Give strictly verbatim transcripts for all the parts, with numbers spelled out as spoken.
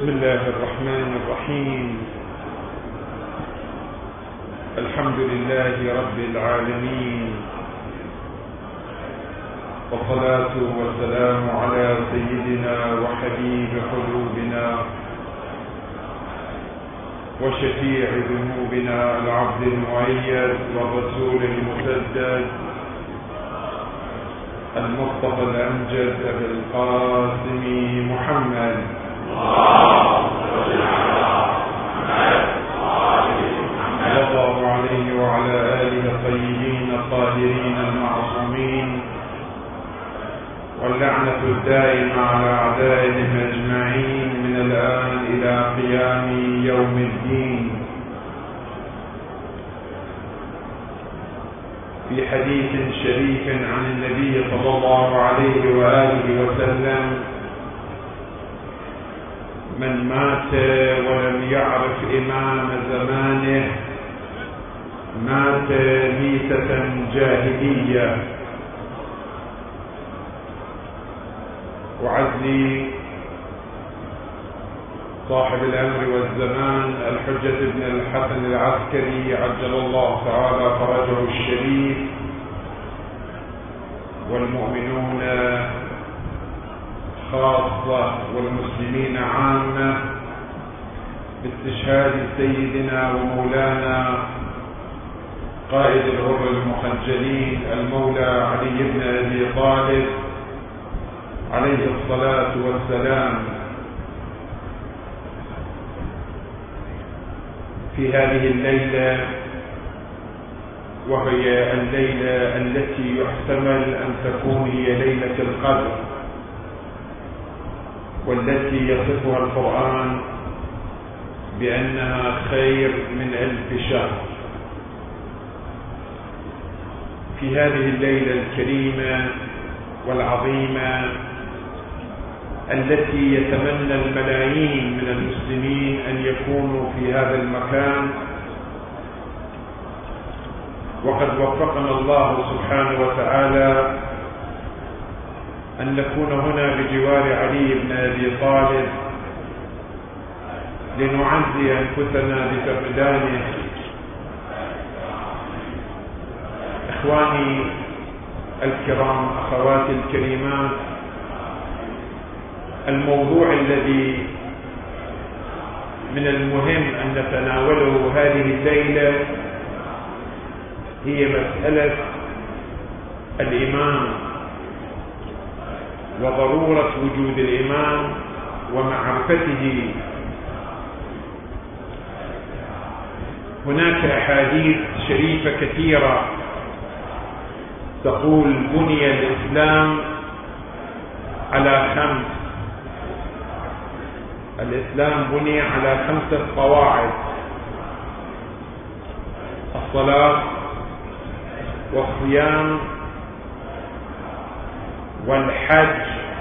بسم الله الرحمن الرحيم. الحمد لله رب العالمين، والصلاة والسلام على سيدنا وحبيب قلوبنا وشفيع ذنوبنا العبد المؤيد والرسول المسدد المصطفى الأمجد أبي القاسم محمد صلى الله عليه وعلى آله الطيبين الطاهرين المعصومين، واللعنة الدائمة على أعدائهم أجمعين من الآن إلى قيام يوم الدين. في حديث شريف عن النبي صلى الله عليه وآله وسلم: من مات ولم يعرف إمام زمانه مات ميتة جاهلية. وعزلي صاحب الأمر والزمان الحجة بن الحسن العسكري عجل الله تعالى فرجه الشريف، والمؤمنون خاصة والمسلمين عامة، باستشهاد سيدنا ومولانا قائد الغر المخجلين المولى علي بن أبي طالب عليه الصلاة والسلام، في هذه الليلة، وهي الليلة التي يحتمل أن تكون هي ليلة القدر، والتي يصفها القرآن بأنها خير من ألف شهر. في هذه الليلة الكريمة والعظيمة التي يتمنى الملايين من المسلمين أن يكونوا في هذا المكان، وقد وفقنا الله سبحانه وتعالى أن نكون هنا بجوار علي بن أبي طالب لنعزي أنفسنا بفقدانه. إخواني الكرام، أخواتي الكريمات، الموضوع الذي من المهم أن نتناوله هذه الليلة هي مسألة الإمام وضرورة وجود الإمام ومعرفته. هناك أحاديث شريفة كثيرة تقول: بني الإسلام على خمس. الإسلام بني على خمسة قواعد: الصلاة والصيام والحج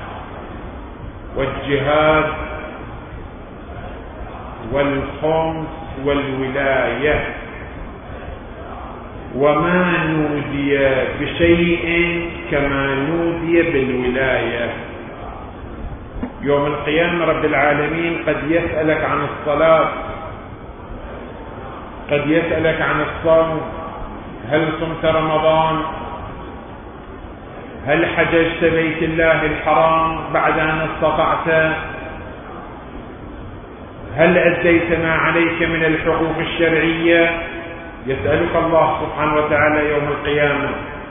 والجهاد والخمس والولاية. وما نودي بشيء كما نودي بالولاية. يوم القيامة رب العالمين قد يسألك عن الصلاة، قد يسألك عن الصوم: هل صمت رمضان؟ هل حججت بيت الله الحرام بعد أن استطعت؟ هل أديت ما عليك من الحقوق الشرعية؟ يسألك الله سبحانه وتعالى يوم القيامة.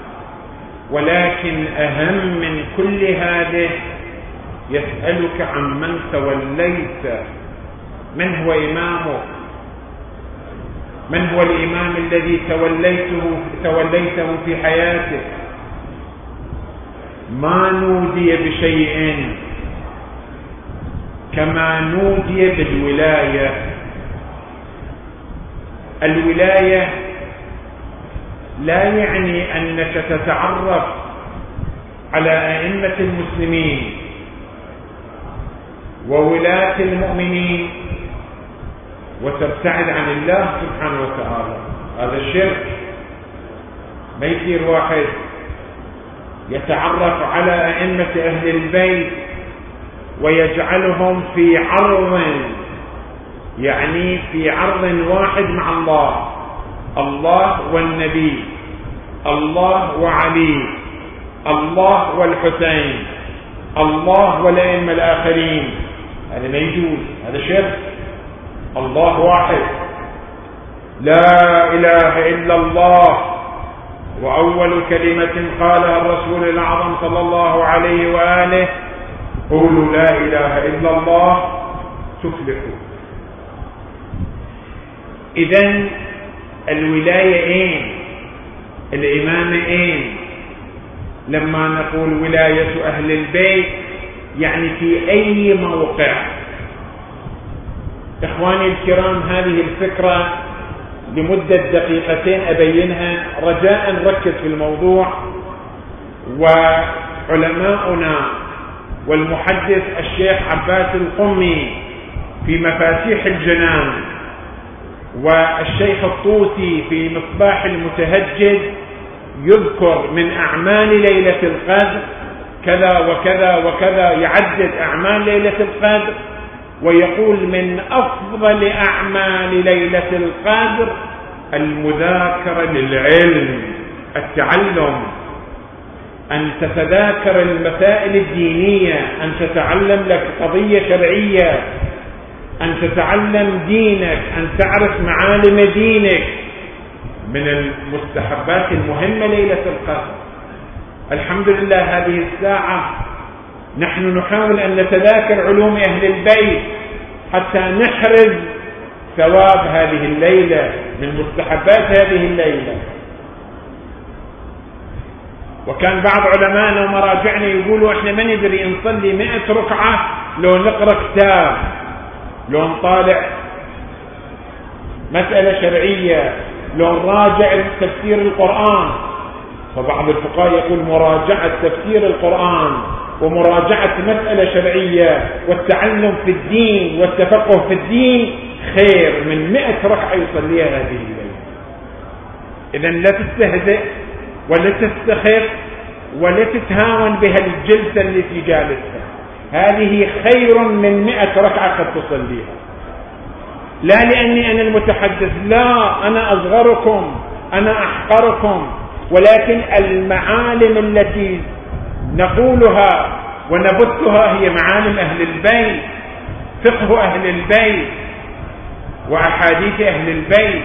ولكن أهم من كل هذه يسألك عن من توليت، من هو إمامك، من هو الإمام الذي توليته توليته في حياتك. ما نودي بشيء كما نودي بالولاية. الولاية لا يعني أنك تتعرف على أئمة المسلمين وولاة المؤمنين وتبتعد عن الله سبحانه وتعالى. هذا الشرك. ما يصير واحد يتعرف على أئمة أهل البيت ويجعلهم في عرض، يعني في عرض واحد مع الله، الله والنبي، الله وعلي، الله والحسين، الله والأئمة الآخرين. هذا ما يجوز، هذا شرك. الله واحد، لا إله إلا الله، وأول كلمة قالها الرسول الأعظم صلى الله عليه وآله: قولوا لا إله إلا الله تفلحوا. إذن الولاية إيه؟ الإمامة إيه؟ لما نقول ولاية أهل البيت يعني في أي موقع. إخواني الكرام، هذه الفكرة لمدة دقيقتين أبينها رجاء نركز في الموضوع. وعلماؤنا والمحدث الشيخ عباس القمي في مفاتيح الجنان، والشيخ الطوسي في مصباح المتهجد يذكر من أعمال ليلة القدر كذا وكذا وكذا، يعدد أعمال ليلة القدر ويقول: من أفضل أعمال ليلة القدر المذاكرة للعلم، التعلم، أن تتذاكر المسائل الدينية، أن تتعلم لك قضية شرعية، أن تتعلم دينك، أن تعرف معالم دينك. من المستحبات المهمة ليلة القدر. الحمد لله هذه الساعة نحن نحاول أن نتذاكر علوم أهل البيت حتى نحرز ثواب هذه الليلة، من مستحبات هذه الليلة. وكان بعض علمائنا ومراجعنا يقولوا: احنا ما ندري نصلي مئة ركعة لو نقرأ كتاب، لو نطالع مسألة شرعية، لو نراجع تفسير القرآن. فبعض الفقهاء يقول مراجعة تفسير القرآن ومراجعة مسألة شرعية والتعلم في الدين والتفقه في الدين خير من مئة ركعة يصليها هذه الليلة. إذن لا تستهزئ ولا تستخف ولا تتهاون بها الجلسة التي جالسها، هذه خير من مئة ركعة قد تصليها. لا لأني أنا المتحدث، لا، أنا أصغركم، أنا أحقركم، ولكن المعالم التي نقولها ونبثها هي معالم أهل البيت، فقه أهل البيت وأحاديث أهل البيت.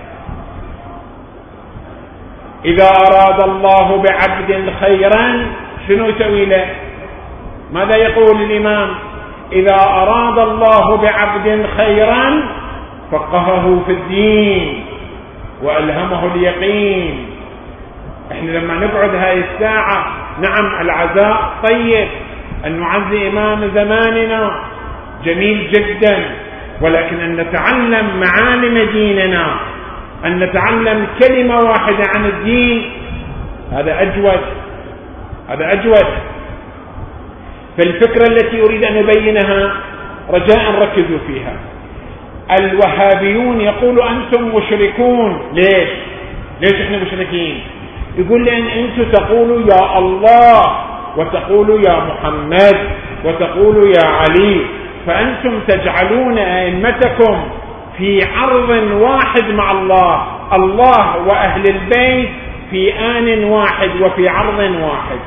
إذا أراد الله بعبد خيرا شنو تأويله؟ ماذا يقول الإمام؟ إذا أراد الله بعبد خيرا فقهه في الدين وألهمه اليقين. احنا لما نقعد هاي الساعة، نعم العزاء طيب، أن نعزي إمام زماننا جميل جدا، ولكن أن نتعلم معالم ديننا، أن نتعلم كلمة واحدة عن الدين، هذا أجود، هذا أجود. فالفكرة التي أريد أن أبينها رجاء ركزوا فيها. الوهابيون يقولوا أنتم مشركون. ليش؟ ليش إحنا مشركين؟ يقول لأن أنتم تقولوا يا الله وتقولوا يا محمد وتقولوا يا علي، فأنتم تجعلون أئمتكم في عرض واحد مع الله، الله وأهل البيت في آن واحد وفي عرض واحد.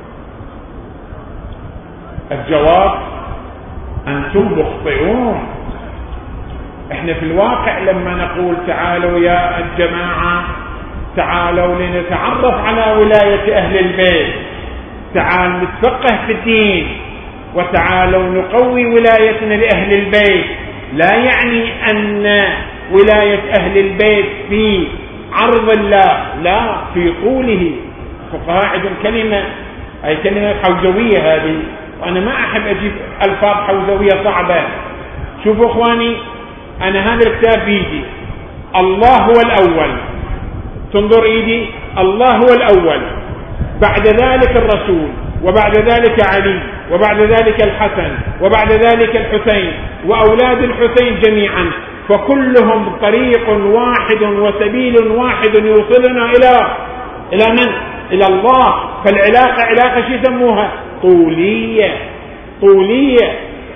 الجواب: أنتم مخطئون. احنا في الواقع لما نقول تعالوا يا الجماعة، تعالوا لنتعرف على ولاية أهل البيت، تعالوا نتفقه في الدين، وتعالوا نقوي ولايتنا لأهل البيت، لا يعني أن ولاية أهل البيت في عرض الله، لا، في طوله. الفقهاء عندهم كلمة، أي كلمة حوزوية هذه، وأنا ما أحب أجيب ألفاظ حوزوية صعبة. شوفوا إخواني، أنا هذا الكتاب بيدي، الله هو الأول، تنظر إيدي، الله هو الأول، بعد ذلك الرسول، وبعد ذلك علي، وبعد ذلك الحسن، وبعد ذلك الحسين، وأولاد الحسين جميعا، فكلهم طريق واحد وسبيل واحد يوصلنا إلى إلى من؟ إلى الله. فالعلاقة علاقة شو يسموها؟ طولية. طولية.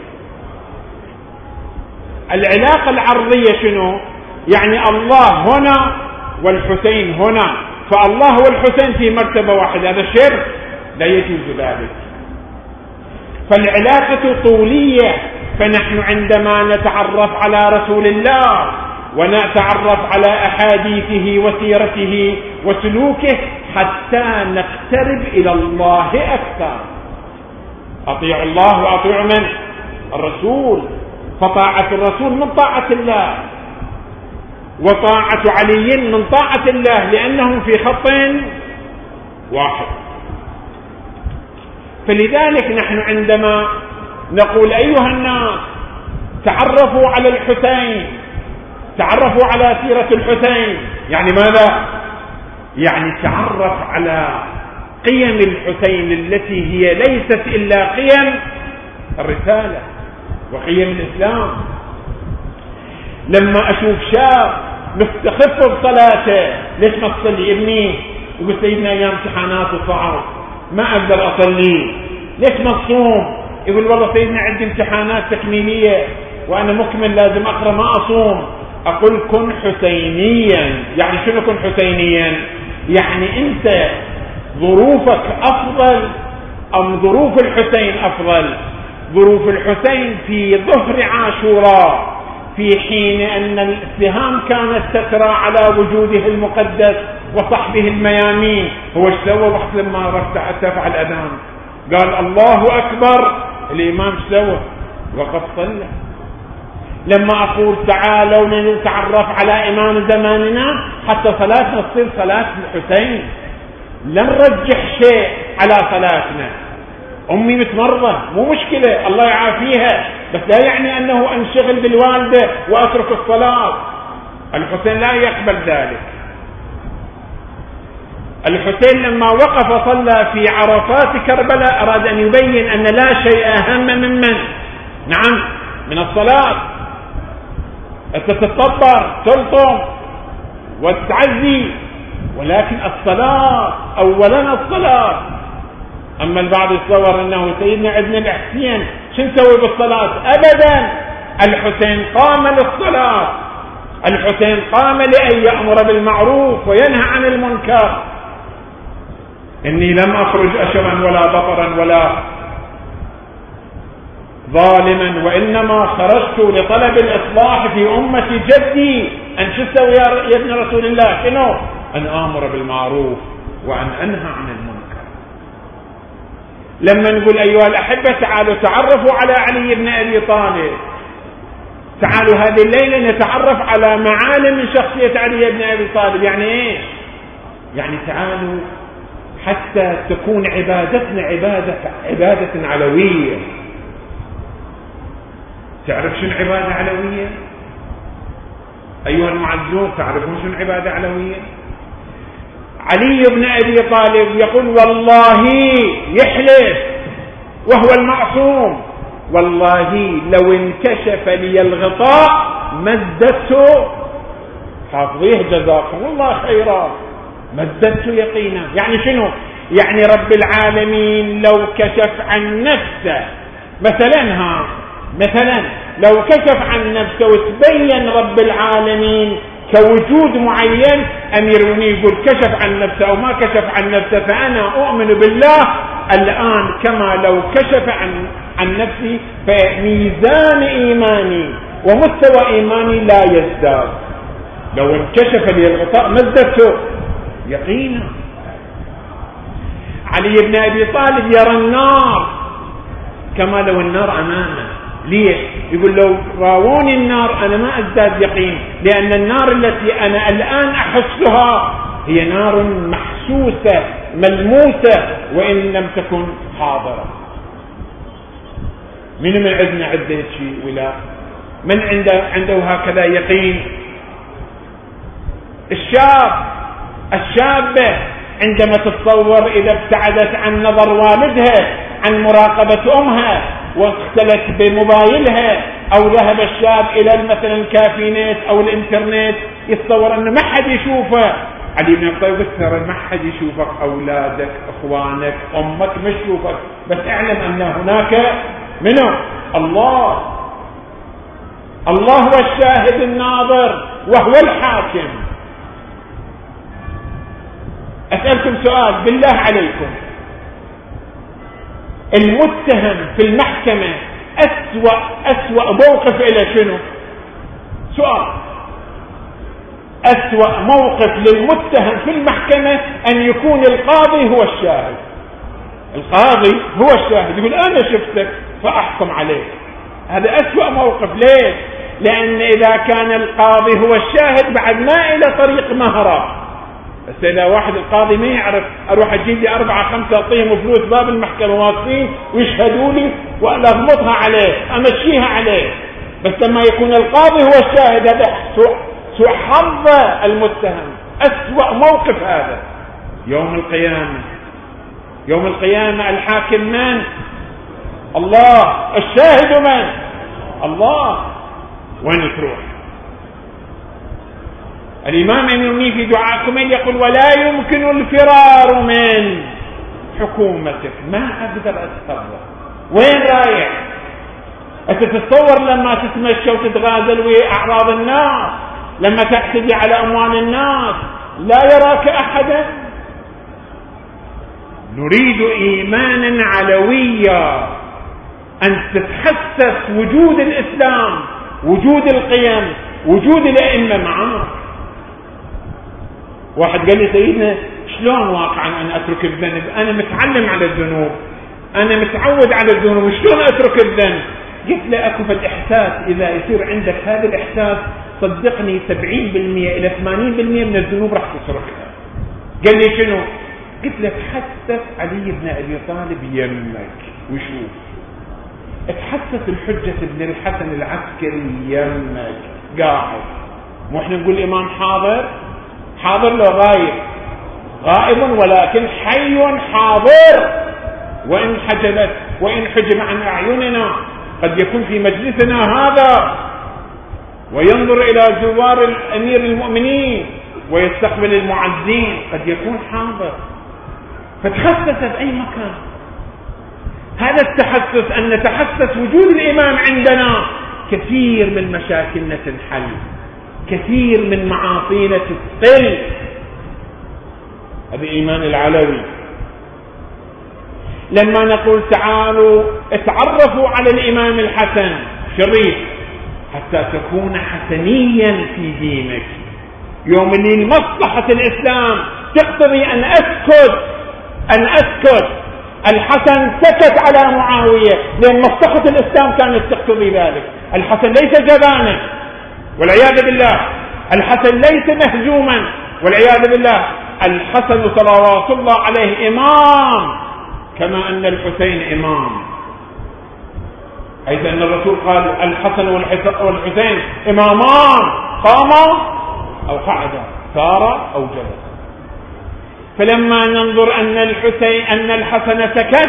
العلاقة العرضية شنو؟ يعني الله هنا والحسين هنا، فالله والحسين في مرتبة واحدة، هذا شرك لا يجوز ذلك. فالعلاقة طولية، فنحن عندما نتعرف على رسول الله ونتعرف على أحاديثه وسيرته وسلوكه حتى نقترب إلى الله أكثر. أطيعوا الله وأطيعوا من؟ الرسول. فطاعة الرسول من طاعة الله، وطاعة علي من طاعة الله، لأنهم في خط واحد. فلذلك نحن عندما نقول أيها الناس تعرفوا على الحسين، تعرفوا على سيرة الحسين، يعني ماذا؟ يعني تعرف على قيم الحسين التي هي ليست إلا قيم الرسالة وقيم الإسلام. لما أشوف شاب مستخف بصلاته، ليش ما تصلي ابني؟ يقول سيدنا أيام امتحانات وصعب ما أقدر أصلي. ليش ما تصوم؟ يقول والله سيدنا عندي امتحانات تكميلية وأنا مكمل لازم أقرأ ما أصوم. أقول كن حسينيا. يعني شنو كن حسينيا؟ يعني أنت ظروفك أفضل أم ظروف الحسين أفضل؟ ظروف الحسين في ظهر عاشوراء في حين أن السهام كانت تسرى على وجوده المقدس وصحبه الميامين، هو ايش سوى وقت لما ارتفع الأذان؟ قال الله أكبر، الإمام ايش سوى؟ وقد صلى. لما أقول تعالوا نتعرف على إمام زماننا حتى صلاتنا تصير صلاة الحسين، لا نرجح شيء على صلاتنا. أمي متمرضة مو مشكلة الله يعافيها، بس لا يعني أنه أنشغل بالوالدة وأترك الصلاة. الحسين لا يقبل ذلك. الحسين لما وقف صلى في عرفات كربلاء أراد أن يبين أن لا شيء أهم من من نعم من الصلاة. أنت تتطبر تلطم وتعزي، ولكن الصلاة أولا الصلاة. أما البعض يتصور أنه سيدنا عندنا الحسين شو نسوي بالصلاة؟ أبدا، الحسين قام للصلاة، الحسين قام لأن يأمر بالمعروف وينهى عن المنكر. إني لم أخرج أشرا ولا بطرا ولا ظالما، وإنما خرجت لطلب الإصلاح في أمة جدي. أن شو تسوي يا ابن رسول الله؟ شنو؟ أن آمر بالمعروف وأن أنهى عن المنكر. لما نقول أيها الأحبة تعالوا تعرفوا على علي بن أبي طالب، تعالوا هذه الليلة نتعرف على معالم من شخصية علي بن أبي طالب. يعني إيش؟ يعني تعالوا حتى تكون عبادتنا عبادة عبادة علوية. تعرف شنو عبادة علوية؟ أيها المعزون تعرفون شنو عبادة علوية؟ علي بن أبي طالب يقول والله، يحلف وهو المعصوم، والله لو انكشف لي الغطاء مددته، حافظيه جزاكم الله خيرا، مددته يقينا. يعني شنو؟ يعني رب العالمين لو كشف عن نفسه مثلا، ها مثلا لو كشف عن نفسه وتبين رب العالمين كوجود معين، أميروني يقول كشف عن نفسه أو ما كشف عن نفسه، فأنا أؤمن بالله الآن كما لو كشف عن, عن نفسي، فميزان إيماني ومستوى إيماني لا يزداد. لو انكشف لي الغطاء مزدته يقينا. علي بن أبي طالب يرى النار كما لو النار أمامه. ليه؟ يقول لو راوني النار أنا ما أزداد يقين، لأن النار التي أنا الآن أحسها هي نار محسوسة ملموسة وإن لم تكن حاضرة. من من عندنا عدة شيء ولا من عنده عنده هكذا يقين؟ الشاب الشابة عندما تتصور إذا ابتعدت عن نظر والدها، عن مراقبة أمها، واختلت بموبايلها، أو ذهب الشاب إلى مثلا الكافينات أو الإنترنت، يتصور أنه ما حد يشوفه. علي بن أبي طالب ترى ما حد يشوفك، أولادك، إخوانك، أمك ما تشوفك، بس اعلم أن هناك منو؟ الله. الله هو الشاهد الناظر وهو الحاكم. أسألكم سؤال بالله عليكم، المتهم في المحكمة أسوأ أسوأ موقف إلى شنو؟ سؤال. أسوأ موقف للمتهم في المحكمة أن يكون القاضي هو الشاهد. القاضي هو الشاهد، يقول أنا شفتك فأحكم عليك. هذا أسوأ موقف. ليه؟ لأن إذا كان القاضي هو الشاهد بعد ما إلى طريق مهرب. بس إذا واحد القاضي ما يعرف، أروح أجيب لي أربعة خمسة أعطيهم فلوس باب المحكمة واقفين ويشهدوا لي ولا أضبطها عليه أمشيها عليه. بس لما يكون القاضي هو الشاهد هذا سوء سوء حظ المتهم. أسوأ موقف هذا. يوم القيامة، يوم القيامة الحاكم من؟ الله. الشاهد من؟ الله. وين تروح؟ الإمام المني في دعاء كميل يقول ولا يمكن الفرار من حكومتك. ما أقدر أتصور وين رايح. أنت تتصور لما تتمشى وتتغازل ويا أعراض الناس، لما تعتدي على أموال الناس، لا يراك أحدا. نريد إيمانا علويا، أن تتحسس وجود الإسلام، وجود القيم، وجود الأئمة معاك. واحد قال لي سيدنا شلون واقعا أن أترك الذنب؟ أنا متعلم على الذنوب، أنا متعود على الذنوب، شلون أترك الذنب؟ قلت له أكو الإحساس. إذا يصير عندك هذا الإحساس صدقني سبعين بالمئة إلى ثمانين بالمئة من الذنوب راح تتركها. قال لي شنو؟ قلت له تحسس علي بن أبي طالب يمك وشوف، تحسس الحجة بن الحسن العسكري يمك قاعد. مو احنا نقول الإمام حاضر؟ حاضر لو غايب؟ غائب ولكن حي حاضر. وإن حجبت وإن حجب عن أعيننا قد يكون في مجلسنا هذا وينظر إلى زوار الأمير المؤمنين ويستقبل المعزين، قد يكون حاضر. فتحسس بأي مكان. هذا التحسس، أن نتحسس وجود الإمام عندنا، كثير من مشاكلنا تنحل، كثير من معاصينا تقل. هذا الإيمان العلوي. لما نقول تعالوا اتعرفوا على الإمام الحسن شريف حتى تكون حسنيا في دينك. يوم اللي مصلحة الإسلام تقتضي أن أسكت أن أسكت الحسن سكت على معاوية لأن مصلحة الإسلام كانت تقتضي ذلك. الحسن ليس جبانا والعياذ بالله، الحسن ليس مهزوما والعياذ بالله. الحسن صلوات الله عليه إمام كما أن الحسين إمام، حيث أن الرسول قال الحسن والحسين إمامان قاما أو قعدا، سار أو جلس. فلما ننظر أن الحسين أن الحسن سكت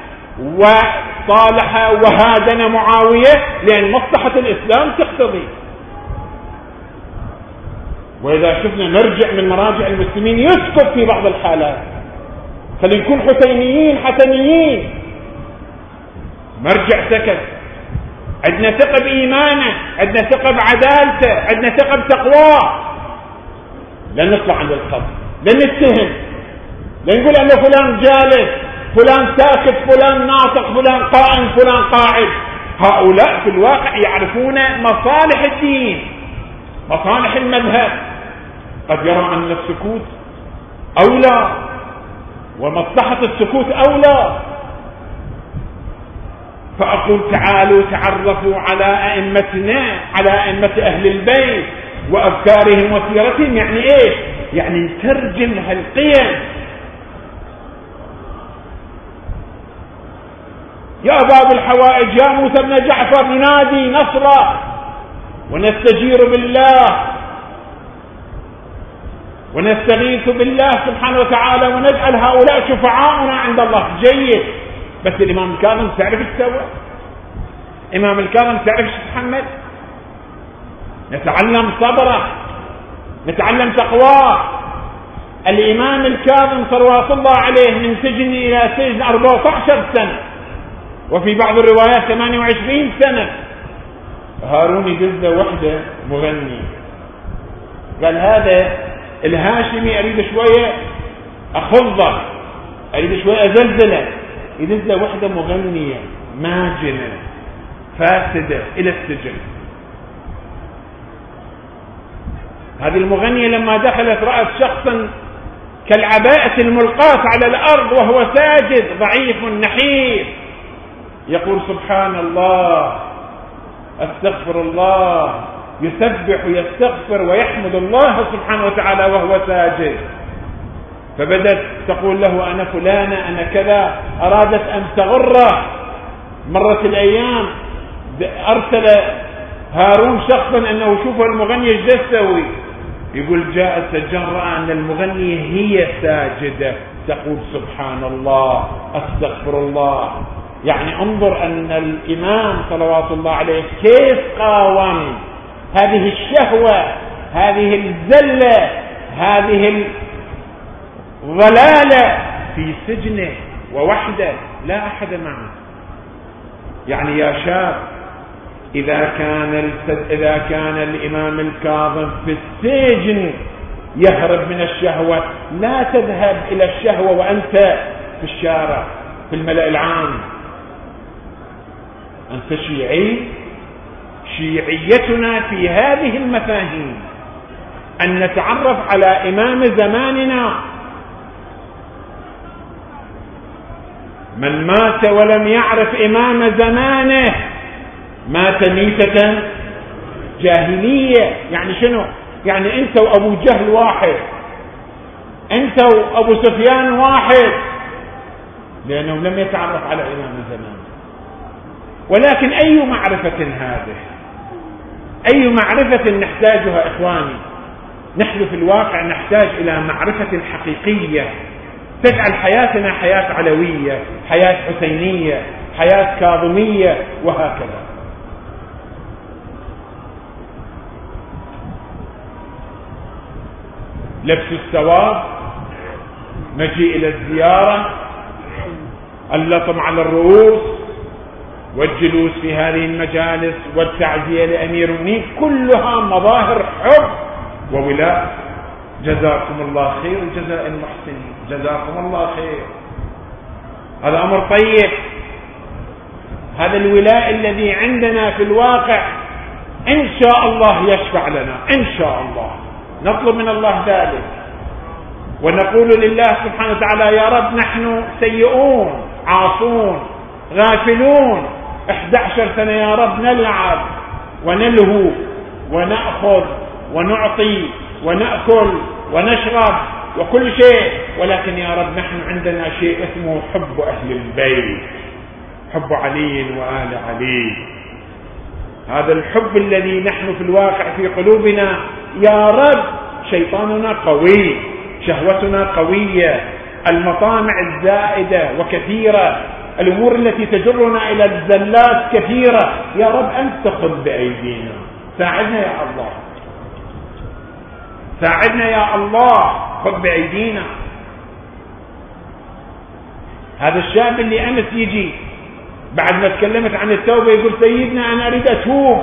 وصالح وهادن معاوية لأن مصلحة الإسلام تقتضي. وإذا شفنا نرجع من مراجع المسلمين يسكت في بعض الحالات. خلينا نكون حسينيين حسنيين. مرجع سكت، عندنا ثقة بإيمانه، عندنا ثقة بعدالته، عندنا ثقة بتقواه. لن نطلع عند الخط، لن نتهم، لن نقول أن فلان جالس، فلان ساكت، فلان ناطق، فلان قائم، فلان قاعد. هؤلاء في الواقع يعرفون مصالح الدين، مصالح المذهب. قد يرى أن السكوت أولى ومصلحة السكوت أولى. فأقول تعالوا تعرفوا على أئمتنا، على أئمة أهل البيت وأفكارهم وسيرتهم. يعني إيه؟ يعني نترجم هالقيم. يا باب الحوائج يا موسى بن جعفر ننادي نصرا ونستجير بالله ونستغيث بالله سبحانه وتعالى ونجعل هؤلاء شفعاؤنا عند الله. جيد، بس الإمام الكاظم تعرف ايش سوى؟ الإمام الكاظم تعرف ايش تحمل؟ نتعلم صبره، نتعلم تقواه. الإمام الكاظم صلوات الله عليه من سجن إلى سجن أربعة عشر سنة، وفي بعض الروايات ثمانية وعشرين سنة. هارون يدز وحده مغني، قال هذا الهاشمي أريد شوية أخضر، أريد شوية أزلزله، يدز وحده مغنية ماجنة فاسدة إلى السجن. هذه المغنية لما دخلت رأت شخصا كالعباءة الملقاة على الأرض وهو ساجد ضعيف نحيف، يقول سبحان الله، استغفر الله، يسبح ويستغفر ويحمد الله سبحانه وتعالى وهو ساجد. فبدت تقول له أنا فلانة أنا كذا، أرادت أن تغره. مرت الأيام أرسل هارون شخصا أنه شوفوا المغنية ايش تسوي، يقول جاء السجان رأى أن المغنية هي ساجدة تقول سبحان الله استغفر الله. يعني انظر أن الإمام صلوات الله عليه كيف قاوم هذه الشهوة، هذه الزلة، هذه الضلالة في سجنه ووحده لا أحد معه. يعني يا شاب، إذا كان إذا كان الإمام الكاظم في السجن يهرب من الشهوة، لا تذهب إلى الشهوة وأنت في الشارع في الملأ العام. أنت شيعي. شيعيتنا في هذه المفاهيم، أن نتعرف على إمام زماننا. من مات ولم يعرف إمام زمانه مات ميتة جاهلية. يعني شنو؟ يعني أنت وأبو جهل واحد، أنت وأبو سفيان واحد، لأنه لم يتعرف على إمام زمانه. ولكن أي معرفة هذه؟ أي معرفة نحتاجها إخواني؟ نحن في الواقع نحتاج إلى معرفة حقيقية تجعل حياتنا حياة علوية، حياة حسينية، حياة كاظمية، وهكذا. لبس الثواب، مجيء إلى الزيارة، اللطم على الرؤوس، والجلوس في هذه المجالس، والتعزية لأمير المؤمنين، كلها مظاهر حب وولاء. جزاكم الله خير جزاء المحسنين، جزاكم الله خير. هذا أمر طيب. هذا الولاء الذي عندنا في الواقع إن شاء الله يشفع لنا، إن شاء الله نطلب من الله ذلك، ونقول لله سبحانه وتعالى يا رب نحن سيئون عاصون غافلون، إحدى عشر سنة يا رب نلعب ونلهو ونأخذ ونعطي ونأكل ونشرب وكل شيء، ولكن يا رب نحن عندنا شيء اسمه حب أهل البيت، حب علي وآل علي. هذا الحب الذي نحن في الواقع في قلوبنا يا رب، شيطاننا قوي، شهوتنا قوية، المطامع الزائدة وكثيرة، الأمور التي تجرنا إلى الزلات كثيرة. يا رب أنت خذ بأيدينا، ساعدنا يا الله، ساعدنا يا الله، خذ بأيدينا. هذا الشاب اللي أمس يجي بعد ما تكلمت عن التوبة يقول سيدنا أنا أريد أتوب.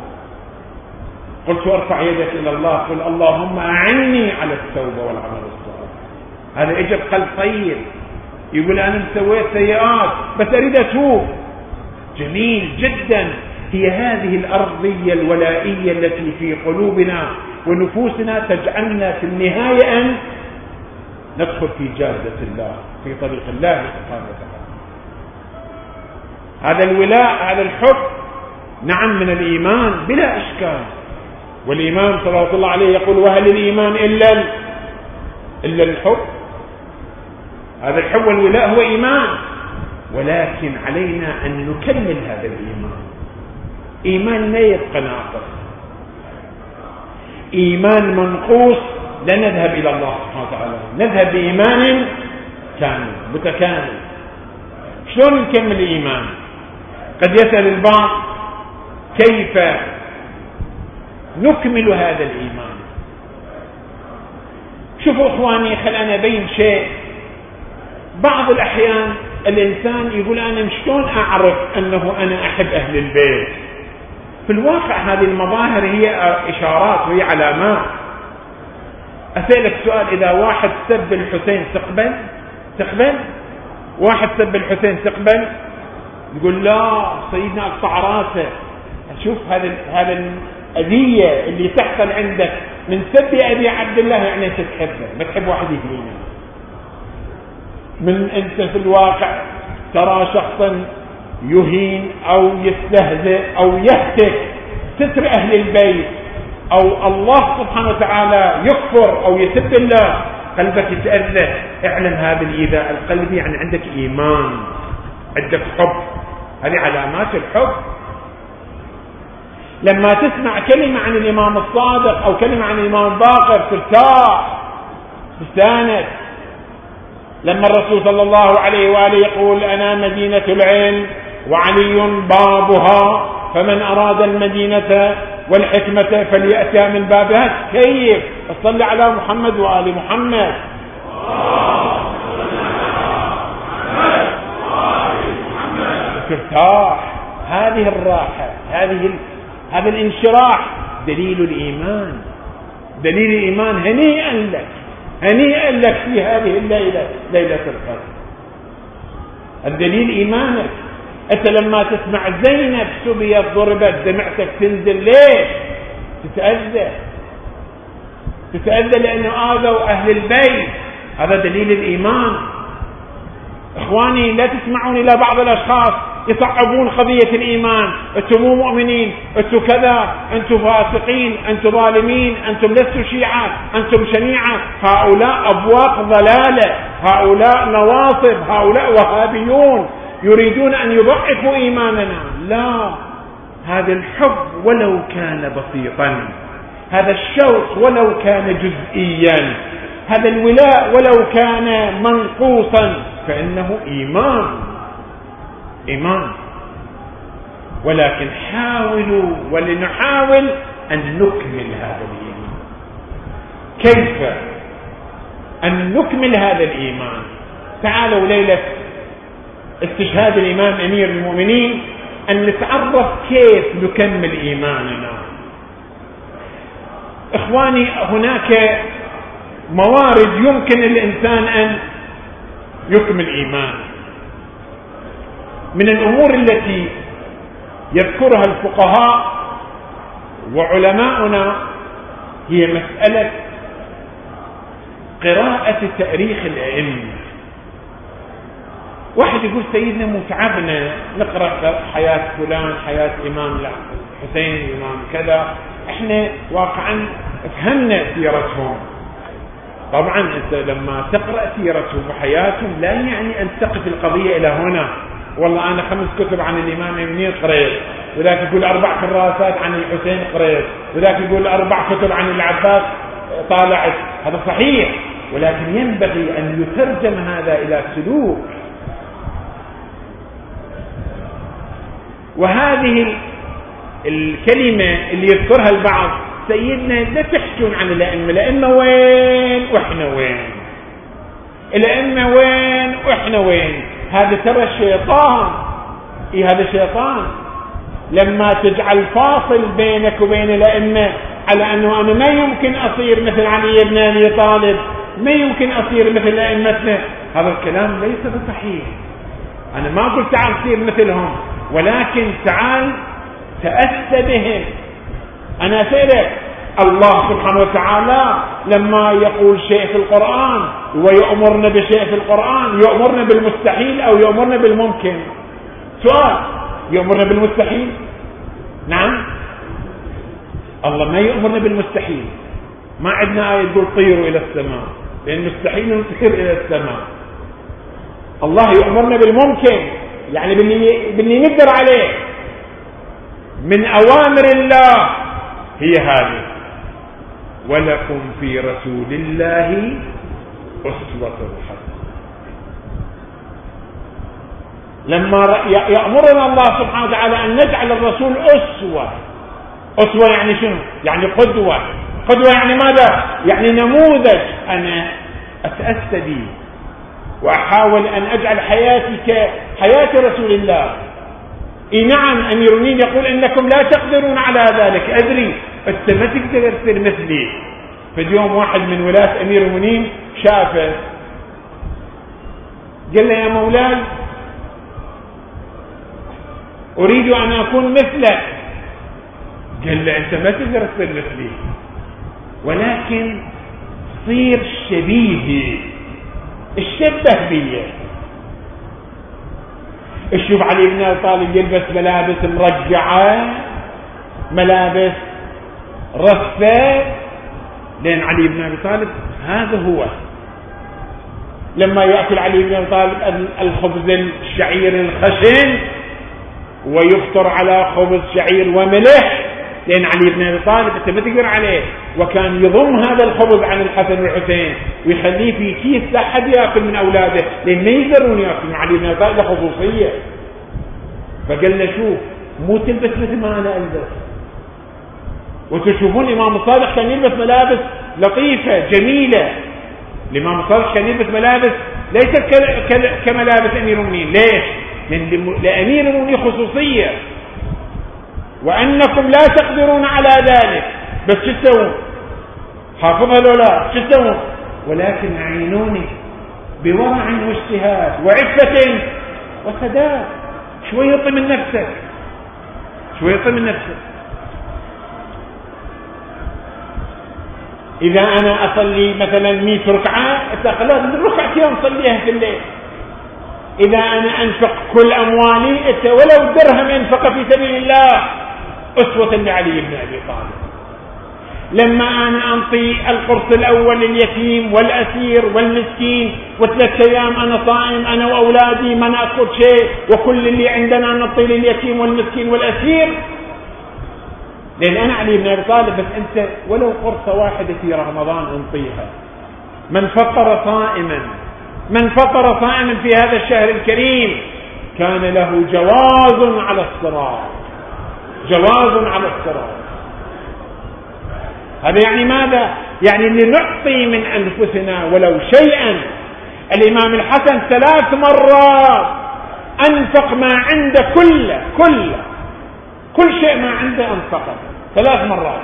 قلت ارفع يدك إلى الله، قل اللهم أعني على التوبة والعمل الصالح. هذا إجا بقلب طيب، يقول أنا سويت سيئات بس أريد أتوب. جميل جدا. هي هذه الأرضية الولائية التي في قلوبنا ونفوسنا تجعلنا في النهاية أن ندخل في جادة الله، في طريق الله سبحانه وتعالى. هذا الولاء، هذا الحب نعم من الإيمان بلا إشكال. والإمام صلى الله عليه يقول وهل الإيمان إلا إلا الحب؟ هذا الحب والولاء هو إيمان، ولكن علينا أن نكمل هذا الإيمان. إيمان لا يبقى ناقص، إيمان منقوص لا نذهب إلى الله سبحانه وتعالى، نذهب بإيمان كامل متكامل. شلون نكمل الإيمان؟ قد يسأل البعض كيف نكمل هذا الإيمان. شوفوا إخواني، خل أنا أبين شيء. بعض الأحيان الإنسان يقول أنا شلون أعرف أنه أنا أحب أهل البيت؟ في الواقع هذه المظاهر هي إشارات وهي علامات. أسألك سؤال، إذا واحد سب الحسين تقبل؟ تقبل؟ واحد سب الحسين تقبل؟ يقول لا سيدنا أقطع راسه. شوف هذا هذا الأذية اللي تحصل عندك من سب أبي عبد الله، يعني أنت تحبه، ما تحب واحد يهينه. من أنت في الواقع ترى شخصا يهين أو يستهزئ أو يهتك ستر أهل البيت، أو الله سبحانه وتعالى يكفر أو يسب الله، قلبك يتأذى. اعلم هذا الإيذاء القلبي يعني عندك إيمان، عندك حب، هذه علامات الحب. لما تسمع كلمة عن الإمام الصادق أو كلمة عن الإمام الباقر ترتاح، تستانس. لما الرسول صلى الله عليه وآله يقول أنا مدينة العلم وعلي بابها، فمن أراد المدينة والحكمة فليأتي من بابها، كيف صلى على محمد وآل محمد. ترتاح، هذه الراحة، هذه هذا الانشراح دليل الإيمان، دليل الإيمان. هنيئا لك، هنيئا لك في هذه الليلة، ليلة القدر. الدليل إيمانك. أنت لما تسمع زينب سبيت ضربت دمعتك تنزل، ليش؟ تتأذى، تتأذى لأنه آذوا أهل البيت، هذا دليل الإيمان. إخواني لا تسمعون إلى بعض الأشخاص يصعبون قضية الإيمان، أنتم مو مؤمنين، أنتم كذا، أنتم فاسقين، أنتم ظالمين، أنتم لستوا شيعة، أنتم شنيعة. هؤلاء أبواق ضلالة، هؤلاء نواصب، هؤلاء وهابيون يريدون أن يضعفوا إيماننا. لا، هذا الحب ولو كان بسيطا، هذا الشوق ولو كان جزئيا، هذا الولاء ولو كان منقوصا، فإنه إيمان، إيمان. ولكن حاولوا ولنحاول أن نكمل هذا الإيمان. كيف أن نكمل هذا الإيمان؟ تعالوا ليلة استشهاد الإمام أمير المؤمنين أن نتعرف كيف نكمل إيماننا. إخواني، هناك موارد يمكن الإنسان أن يكمل إيمانه. من الأمور التي يذكرها الفقهاء وعلماؤنا هي مسألة قراءة تاريخ الأئمة. واحد يقول سيدنا متعبنا نقرأ حياة فلان، حياة إمام الحسين، إمام كذا، احنا واقعا فهمنا سيرتهم. طبعا انت لما تقرأ سيرتهم وحياتهم لا يعني ان تقف القضية الى هنا، والله انا خمس كتب عن الامام ابن قريت، وذاك يقول اربع كراسات عن الحسين قريت، وذاك يقول اربع كتب عن العباس طالعت. هذا صحيح، ولكن ينبغي ان يترجم هذا الى سلوك. وهذه الكلمة اللي يذكرها البعض، سيدنا لا تحكون عن الأئمة، الأئمة وين وإحنا وين، الأئمة وين وإحنا وين. هذا ترى الشيطان، إيه هذا الشيطان لما تجعل فاصل بينك وبين الأئمة على أنه أنا ما يمكن أصير مثل علي بن أبي طالب، ما يمكن أصير مثل أئمتنا. هذا الكلام ليس بصحيح. أنا ما قلت تعال تصير مثلهم، ولكن تعال تأسى بهم. أنا أسألك، الله سبحانه وتعالى لما يقول شيء في القرآن ويأمرنا بشيء في القرآن، يأمرنا بالمستحيل أو يأمرنا بالممكن؟ سؤال، يأمرنا بالمستحيل؟ نعم، الله ما يأمرنا بالمستحيل. ما عندنا آية تقول طيروا إلى السماء، لأن مستحيل نطير إلى السماء. الله يأمرنا بالممكن، يعني باللي, باللي نقدر عليه. من أوامر الله هي هذه: ولكم في رسول الله أسوة حسنة. لما يأمرنا الله سبحانه وتعالى أن نجعل الرسول أسوة. أسوة يعني شنو؟ يعني قدوة. قدوة يعني ماذا؟ يعني نموذج أنا أتأسى به. وأحاول أن أجعل حياتي كحياة رسول الله. إيه نعم، أمير المؤمنين يقول إنكم لا تقدرون على ذلك، أدري أنت ما تقدر تصير مثلي. فاليوم واحد من ولاة أمير المؤمنين شافه قال له: يا مولاي أريد أن أكون مثلك. قال له: أنت ما تقدر تصير مثلي، ولكن صير شبيهي، الشبه بي. اشوف علي بن ابي طالب يلبس ملابس مرجعه، ملابس رثه، لان علي بن ابي طالب هذا هو. لما ياكل علي بن ابي طالب الخبز الشعير الخشن ويفطر على خبز شعير وملح، لان علي بن ابي طالب انت ما تقدر عليه، وكان يضم هذا الخبز عن الحسن والحسين ويخليه في كيس لا حد ياكل من اولاده، لان ما يقدرون ياكلون. علي بن ابي طالب له خصوصيه. فقال له: شوف، مو تلبس مثل ما انا البس. وتشوفون الامام الصادق كان يلبس ملابس لطيفه جميله. الامام الصادق كان يلبس ملابس ليست كملابس امير المؤمنين. ليش؟ لان لامير المؤمنين خصوصيه، وأنكم لا تقدرون على ذلك. بس شو تسوون؟ حافظها لو لا شو تسوون؟ ولكن عينوني بورع واجتهاد وعفة وسداد. شوي يطي من نفسك، شوي يطي من نفسك. إذا أنا أصلي مثلا مئة ركعة، خلاص ركعتين نصليها في الليل. إذا أنا أنفق كل أموالي، ولو درهم أنفق في سبيل الله، أسوة لعلي بن أبي طالب. لما أنا أنطي القرص الأول لليتيم والأسير والمسكين، وثلاث أيام أنا صائم أنا وأولادي ما نأكل شيء، وكل اللي عندنا نعطي لليتيم والمسكين والأسير، لأن أنا علي بن أبي طالب. بس أنت ولو قرصة واحدة في رمضان أنطيها. من فطر صائما من فطر صائما في هذا الشهر الكريم كان له جواز على الصراط، جواز على الصراط. هذا يعني ماذا؟ يعني لنعطي من أنفسنا ولو شيئا. الإمام الحسن ثلاث مرات أنفق ما عنده كله كله كل شيء ما عنده أنفقه ثلاث مرات.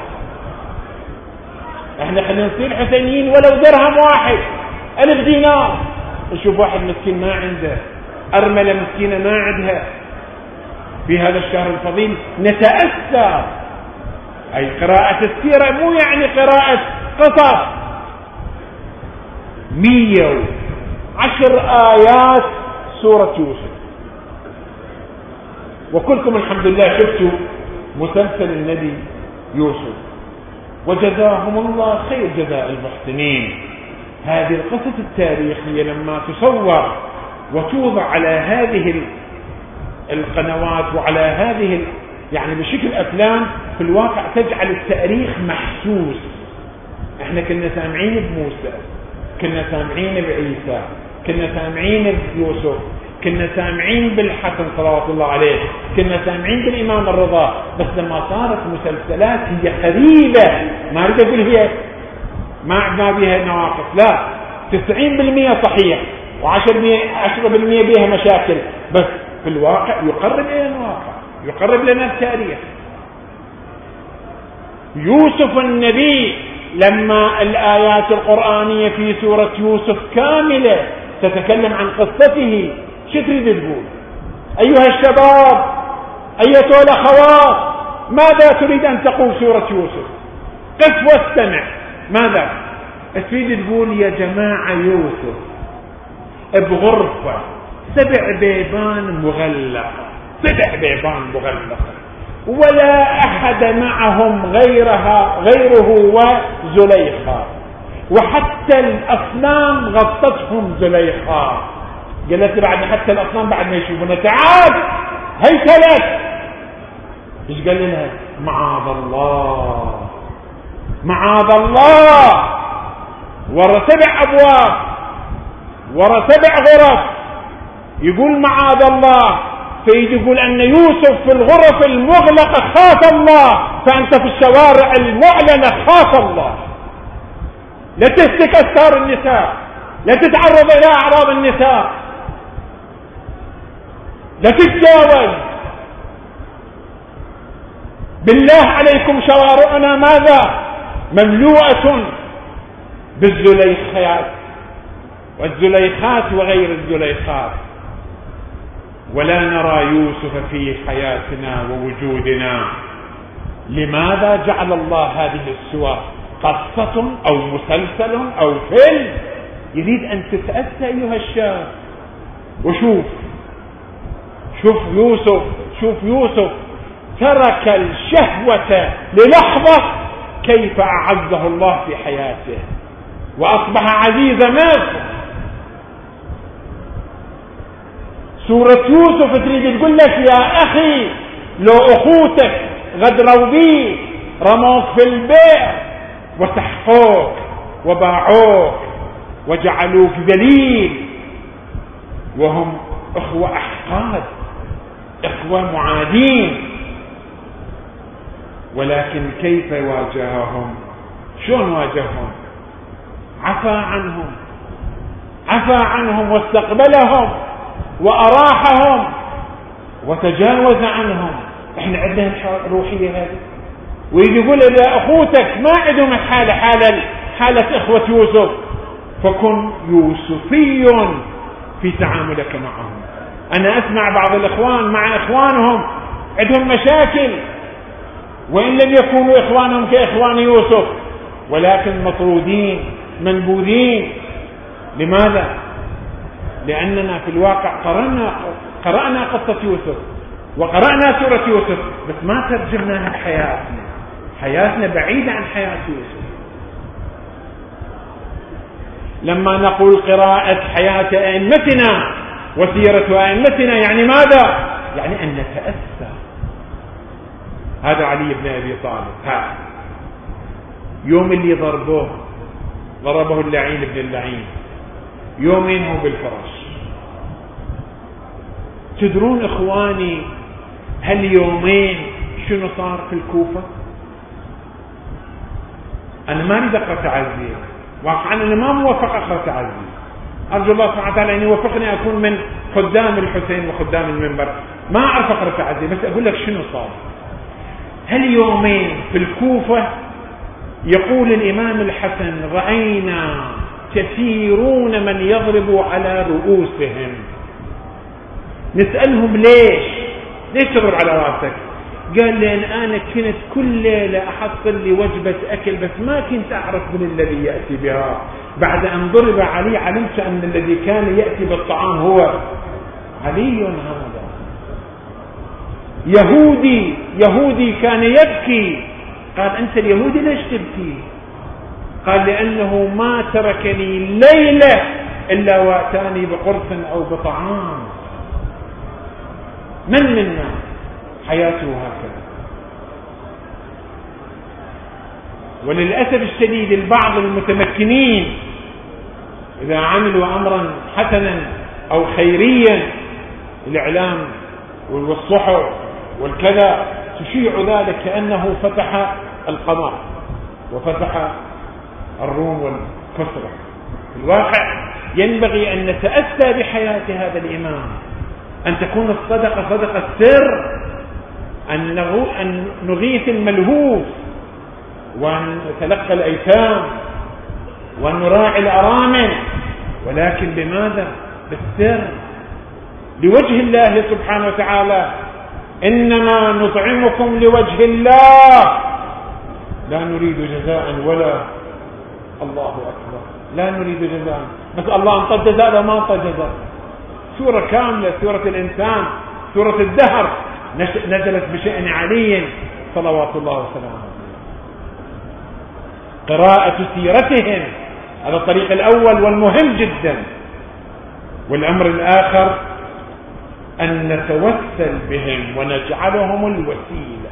احنا خلينا نصير حسينيين ولو درهم واحد، ألف دينار. نشوف واحد مسكين ما عنده، أرملة مسكينة ما عندها، في هذا الشهر الفضيل نتأثر. أي قراءة السيرة مو يعني قراءة قصص. مية عشر آيات سورة يوسف، وكلكم الحمد لله شفتوا مسلسل النبي يوسف، وجزاهم الله خير جزاء المحسنين. هذه القصص التاريخية لما تصور وتوضع على هذه القنوات وعلى هذه يعني بشكل أفلام، في الواقع تجعل التاريخ محسوس. احنا كنا سامعين بموسى، كنا سامعين بعيسى، كنا سامعين بيوسف، كنا سامعين بالحسن صلوات الله عليه، كنا سامعين بالإمام الرضا. بس لما صارت مسلسلات هي قريبة، ما أريد أقول هي ما ما بها نواقص، لا، تسعين بالمئة صحيح وعشر عشرة بالمئة بها مشاكل، بس في الواقع يقرب إلى الواقع، يقرب لنا التاريخ. يوسف النبي لما الآيات القرآنية في سورة يوسف كاملة تتكلم عن قصته، شو تريد تقول؟ أيها الشباب، أيتها الأخوات، ماذا تريد أن تقول سورة يوسف؟ قف واستمع. ماذا تريد تقول؟ يا جماعة يوسف بغرفة سبع بيبان مغلقة، سبع بيبان مغلقة، ولا أحد معهم غيرها غيره وزليخا، وحتى الأصنام غطتهم زليخا. قالت بعد حتى الأصنام بعد ما يشوفون تعال هيكلت. ايش قال لها؟ معاذ الله معاذ الله. ورا سبع أبواب، ورا سبع غرف، يقول معاذ الله. فيجي يقول أن يوسف في الغرف المغلقة خاف الله، فأنت في الشوارع المعلنة خاف الله. لا تهتك أستار النساء، لا تتعرض إلى أعراض النساء، لا تتجاوز. بالله عليكم شوارعنا ماذا؟ مملوءة بالزليخات والزليخات وغير الزليخات، ولا نرى يوسف في حياتنا ووجودنا. لماذا جعل الله هذه السور قصة أو مسلسل أو فيلم؟ يريد أن تتأسى أيها الشاب. وشوف شوف يوسف شوف يوسف ترك الشهوة للحظة كيف أعزه الله في حياته وأصبح عزيز مصر. سورة يوسف تريد تقول لك يا أخي لو أخوتك غدروا بيك رموك في البئر وسحقوك وباعوك وجعلوك ذليل وهم أخوة أحقاد، إخوة معادين، ولكن كيف واجههم؟ شلون واجههم؟ عفى عنهم عفى عنهم واستقبلهم وأراحهم وتجاوز عنهم. احنا عندنا الروحية هذه. ويجي يقول إذا أخوتك ما عندهم حالة حالة حالة إخوة يوسف فكن يوسفي في تعاملك معهم. أنا أسمع بعض الإخوان مع إخوانهم عندهم مشاكل، وإن لم يكونوا إخوانهم كإخوان يوسف ولكن مطرودين منبوذين. لماذا؟ لأننا في الواقع قرأنا قرأنا قصة يوسف وقرأنا سورة يوسف بس ما ترجمناها لحياتنا. حياتنا بعيدة عن حياة يوسف. لما نقول قراءة حياة أئمتنا وسيرة أئمتنا يعني ماذا؟ يعني أن نتأسى. هذا علي بن أبي طالب، ها يوم اللي ضربوه ضربه اللعين بن اللعين، يومين هو بالفرش. تدرون إخواني هاليومين شنو صار في الكوفة؟ أنا ما أريد أقرأ تعزية، واقعا أنا ما موفق أقرأ تعزية. أرجو الله سبحانه وتعالى أن يوفقني أكون من خدام الحسين وخدام المنبر. ما أعرف أقرأ تعزية بس أقول لك شنو صار. هاليومين في الكوفة يقول الإمام الحسن رأينا كثيرون من يضرب على رؤوسهم. نسألهم ليش ليش تضرب على رأسك؟ قال لأن أنا كنت كل ليلة أحصل لي وجبة أكل بس ما كنت أعرف من الذي يأتي بها. بعد أن ضرب علي علمت أن الذي كان يأتي بالطعام هو علي. هذا يهودي يهودي كان يبكي. قال أنت اليهودي ليش تبكي؟ قال لأنه ما تركني ليلة إلا وأتاني بقرص أو بطعام. من منا حياته هكذا؟ وللأسف الشديد البعض المتمكنين إذا عملوا أمرا حسنا أو خيريا الإعلام والصحف والكذا تشيع ذلك كأنه فتح القمر وفتح الروم والكسرى. في الواقع ينبغي أن نتأسى بحياة هذا الإمام، أن تكون الصدقة صدقة سر، أن نغيث الملهوف وأن نتلقى الأيتام وأن نراعي الأرامل، ولكن بماذا؟ بالسر لوجه الله سبحانه وتعالى. إنما نطعمكم لوجه الله لا نريد جزاء ولا الله أكبر لا نريد جزاء. بس الله انطى جزاء لا ما انطى جزاء. سورة كاملة، سورة الإنسان، سورة الدهر نزلت بشأن علي صلوات الله وسلامه. قراءة سيرتهم هذا الطريق الأول والمهم جدا. والأمر الآخر أن نتوسل بهم ونجعلهم الوسيلة.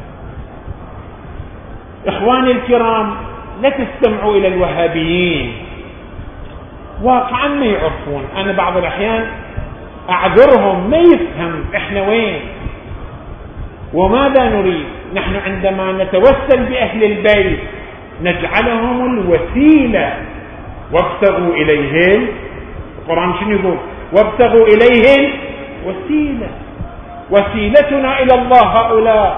إخواني الكرام لا تستمعوا إلى الوهابيين، واقعا ما يعرفون. أنا بعض الأحيان أعذرهم، ما يفهم إحنا وين وماذا نريد. نحن عندما نتوسل بأهل البيت نجعلهم الوسيلة وابتغوا إليهم القرآن شنو يقول؟ وابتغوا إليه وسيلة. وسيلتنا إلى الله هؤلاء.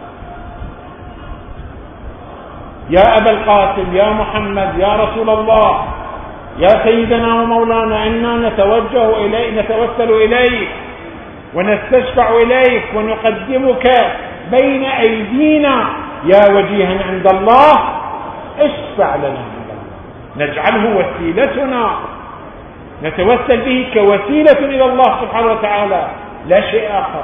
يا أبا القاسم، يا محمد، يا رسول الله، يا سيدنا ومولانا، إنا نتوجه إليك، نتوسل إليك ونستشفع إليك ونقدمك بين أيدينا يا وجيها عند الله، اشفع لنا عند الله. نجعله وسيلتنا، نتوسل به كوسيلة إلى الله سبحانه وتعالى، لا شيء آخر.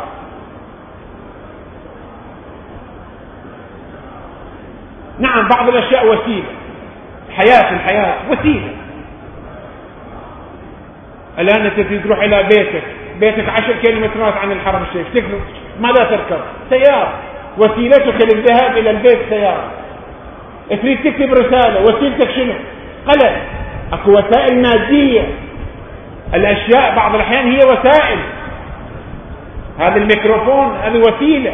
نعم بعض الأشياء وسيلة، حياة الحياة وسيلة. الآن أنت تروح إلى بيتك، بيتك عشر كيلومترات عن الحرم الشريف، تكذب ماذا تركب؟ سيارة. وسيلتك للذهاب إلى البيت سيارة. تريد تكتب رسالة، وسيلتك شنو؟ قلم. أكو وسائل مادية، الأشياء بعض الأحيان هي وسائل. هذا الميكروفون هذه وسيلة،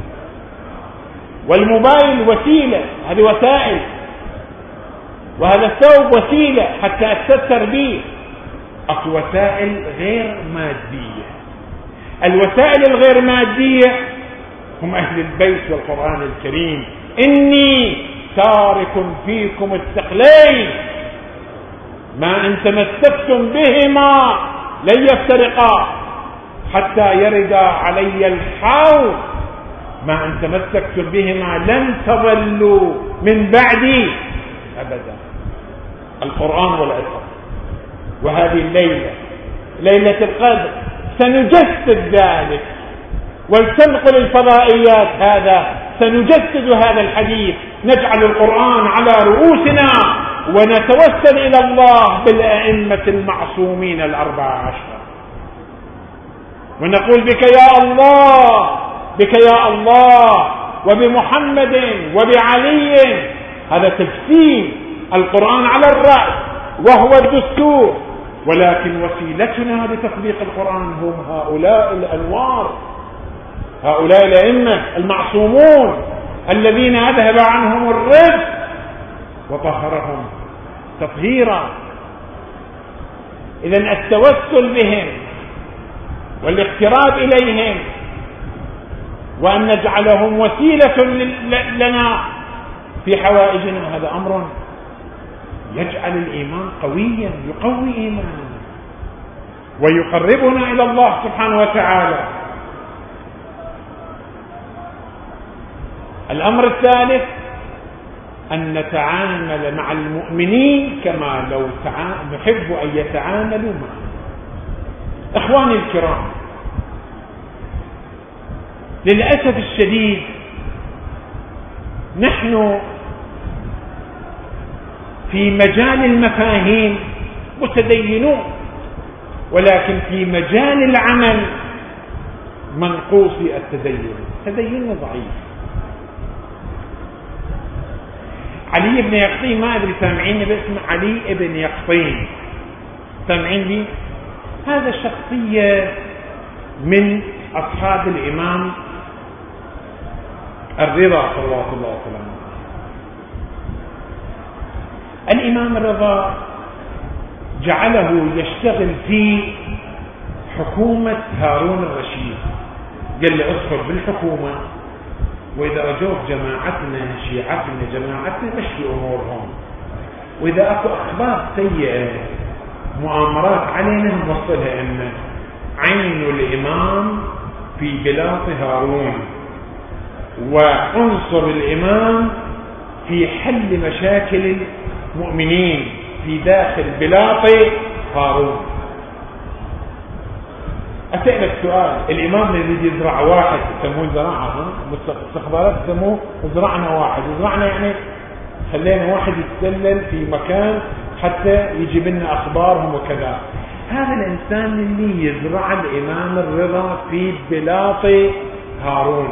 والموبايل وسيلة، هذه وسائل. وهذا الثوب وسيلة حتى أستتر به. أكو وسائل غير مادية. الوسائل الغير مادية هم أهل البيت والقرآن الكريم. إني تارك فيكم الثقلين ما إن تمسكتم بهما لن يفترقا حتى يرد علي الحوض، ما إن تمسكتم بهما لن تضلوا من بعدي أبدا. القرآن والعصر. وهذه الليلة ليلة القدر سنجسد ذلك، ولتنقل الفضائيات هذا، سنجسد هذا الحديث، نجعل القرآن على رؤوسنا ونتوسل إلى الله بالأئمة المعصومين الأربعة عشر، ونقول بك يا الله، بك يا الله، وبمحمد وبعلي. هذا تجسيد القرآن على الرأس وهو الدستور، ولكن وسيلتنا لتطبيق القرآن هم هؤلاء الأنوار، هؤلاء الأئمة المعصومون الذين أذهب عنهم الرجس وطهرهم تطهيرا. إذن التوسل بهم والاقتراب إليهم وأن نجعلهم وسيلة لنا في حوائجنا، هذا أمر يجعل الإيمان قويا، يقوي إيماننا ويقربنا إلى الله سبحانه وتعالى. الأمر الثالث أن نتعامل مع المؤمنين كما لو نحب أن يتعاملوا معنا. إخواني الكرام، للأسف الشديد نحن في مجال المفاهيم متدينون، ولكن في مجال العمل منقوصي التدين، تديننا ضعيف. علي بن يقطين، ما أدري سامعين باسم علي بن يقطين؟ سامعين لي؟ هذا شخصية من أصحاب الإمام الرضا صلوات الله وسلامه. الإمام الرضا جعله يشتغل في حكومة هارون الرشيد، قال له ادخل بالحكومة، وإذا أجوك جماعتنا شيعتنا جماعتنا مشي أمورهم، وإذا أكو أخبار سيئة مؤامرات علينا نوصلها إن عين الإمام في بلاط هارون، وعنصر الإمام في حل مشاكل المؤمنين في داخل بلاط هارون. أسألك سؤال، الإمام الذي يزرع واحد يسموه زراعة، استخبارات يسموه زرعنا واحد، زرعنا يعني خلينا واحد يتسلل في مكان حتى يجيب لنا أخبارهم وكذا. هذا الإنسان اللي يزرع الإمام الرضا في بلاط هارون،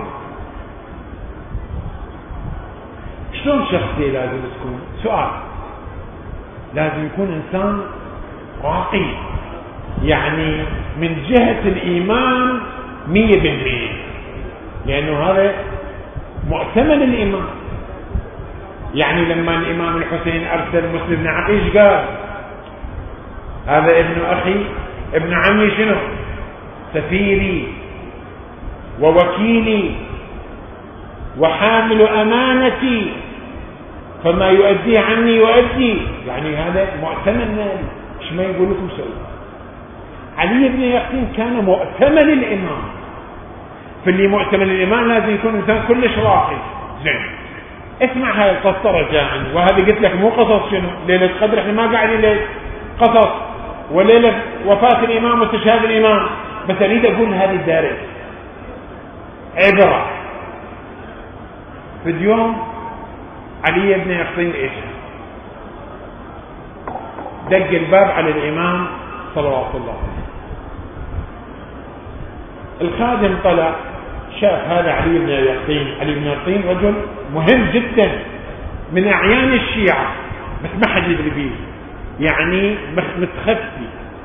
شلون شخصية لازم تكون؟ سؤال. لازم يكون إنسان راقي، يعني من جهة الإيمان مية بالمية، لأنه هذا مؤتمن الإمام. يعني لما الإمام الحسين أرسل مسلم بن عقيل قال هذا ابن أخي، ابن عمي، شنو؟ سفيري ووكيلي وحامل أمانتي، فما يؤديه عني يؤدي، يعني هذا مؤتمن مالي. ايش ما يقول لكم سووا. علي بن يقين كان مؤتمن الإمام، فاللي مؤتمن الإمام لازم يكون إنسان كلش راقي. زين، اسمع هاي القصة رجاء، وهذه قلت لك مو قصص شنو ليلة قدر، احنا ما قاعدين ليلة قصص وليلة وفاة الإمام واستشهاد الإمام، بس أريد أقول هذه الدارس عبرة. في اليوم علي بن يقين ايش؟ دق الباب على الإمام صلوات الله عليه. الخادم طلع شاف هذا علي بن يقين. علي بن يقين رجل مهم جدا من أعيان الشيعة، بس ما حد يدري به، يعني متخفي.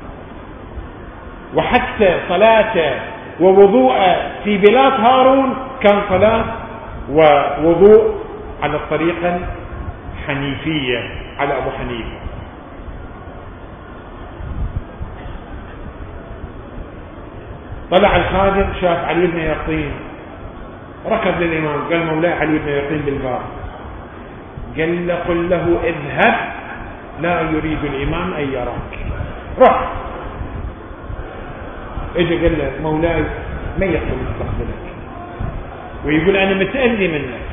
وحتى صلاته ووضوءه في بلاد هارون كان صلاة ووضوء على الطريقة الحنيفية، على أبو حنيفة. طلع الخادم شاف علي بن يقين، ركض للإمام قال مولاي علي بن يقين بالباب. قال له قل له اذهب، لا يريد الإمام أن يراك. روح. اجى قال له مولاي ما يقبل مستقبلك، ويقول أنا متأذي منك.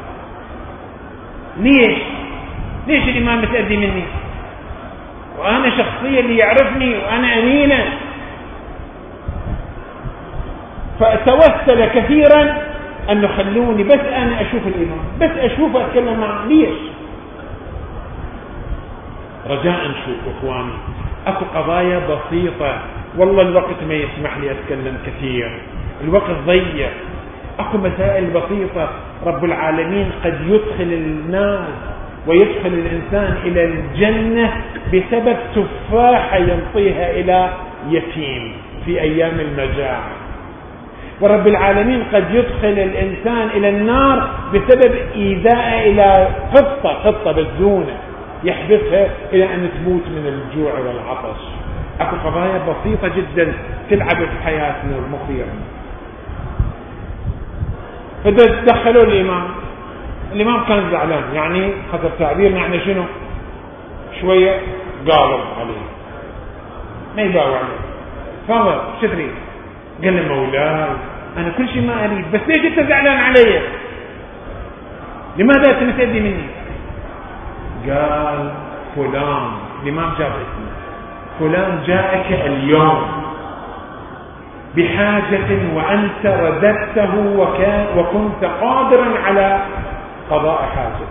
ليش ليش الإمام متأذي مني وأنا شخصية اللي يعرفني وأنا أمينة؟ فتوسل كثيرا أنه خلوني بس أنا أشوف الإمام، بس أشوف أتكلم معه. ليش؟ رجاء شوف إخواني، أكو قضايا بسيطة، والله الوقت ما يسمح لي أتكلم كثير، الوقت ضيق. أكو مسائل بسيطة رب العالمين قد يدخل الناس ويدخل الإنسان إلى الجنة بسبب تفاحة ينطيها إلى يتيم في أيام المجاعة، ورب العالمين قد يدخل الإنسان إلى النار بسبب إيذاء إلى قطة قطة بزونة يحبسها إلى أن تموت من الجوع والعطش. أكو قضايا بسيطة جدا تلعب في حياتنا المصيرة. فدخلوا الإمام. الإمام كان زعلان، يعني حسب تعبيرنا احنا شنو شوية قالب عليه، ما يباوع عليه. فاضل شو تريد؟ قال له مولاي أنا كل شيء ما أريد، بس ليش أنت زعلان علي؟ لماذا أنت متأذي مني؟ قال فلان، الإمام جاب اسمه، فلان جاءك اليوم بحاجة وأنت رددته وكان وكنت قادرا على قضاء حاجة.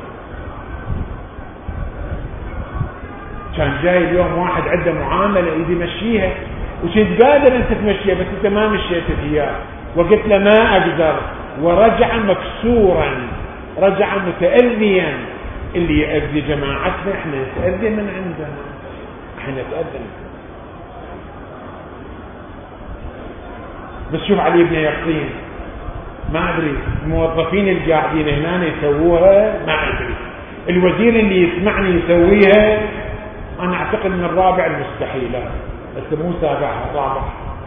كان جاي اليوم واحد عنده معاملة يدي مشيها وكنت قادر أنت تمشيها، بس أنت ما مشيت فيها، وقلت له ما أقدر، ورجع مكسورا، رجع متأذيا. اللي يأذي جماعتنا احنا نتأذي من عندنا، احنا نتأذي. بس شوف علي بن يقين، ما أدري الموظفين اللي قاعدين هنا يسووها، ما أدري الوزير اللي يسمعني يسويها، أنا أعتقد من الرابع المستحيلات، بس مو سابعها، رابع.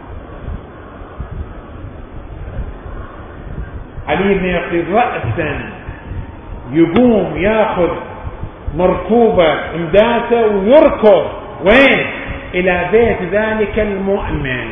علي بن يقين رأسا يقوم ياخذ مركوبة امداته ويركض وين؟ إلى بيت ذلك المؤمن،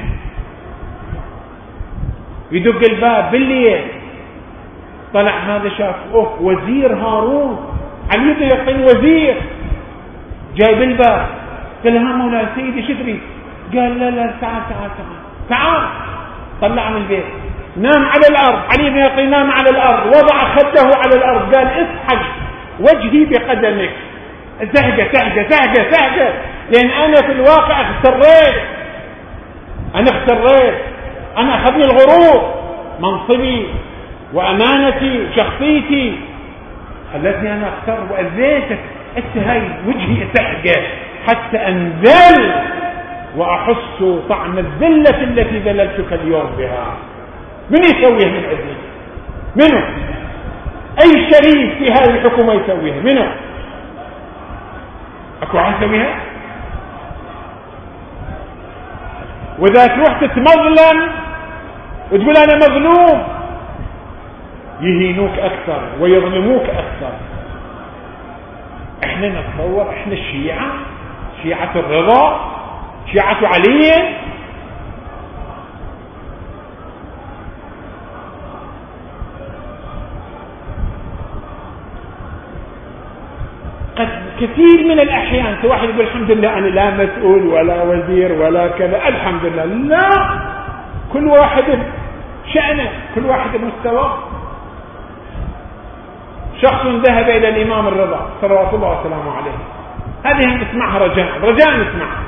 يدق الباب بالليل. طلع هذا شاف اوه وزير هارون، علي بن يقين وزير، جاي بالباب. قال له ها مولاي سيدي شو تريد؟ قال لا لا تعال تعال تعال تعال. طلع من البيت، نام على الأرض. علي بن يقين نام على الأرض، وضع خده على الأرض، قال اسحق وجهي بقدمك، زهقة زهقة زهقة زهقة، لأن أنا في الواقع اختريت، أنا اختريت، أنا أخذني الغرور، منصبي وأمانتي شخصيتي خلتني أنا أختار وأذيتك. أنت هاي وجهي زهقة حتى أنزل وأحس طعم الذلة التي ذللتك اليوم بها. من يسويها من عزيز؟ منه؟ أي شريف في هذه الحكومة يسويها؟ منه؟ أكو عن يسويها؟ وإذا تروح تتمظلم وتقول أنا مظلوم يهينوك أكثر ويظلموك أكثر. احنا نتصور احنا الشيعة، شيعة الرضا، شيعة علي. قد كثير من الأحيان واحد يقول الحمد لله أنا لا مسؤول ولا وزير ولا كذا، الحمد لله. لا، كل واحد شأنه، كل واحد بمستواه. شخص ذهب إلى الإمام الرضا صلوات الله وسلامه عليه، هذه نسمعها رجاء رجاء نسمعها.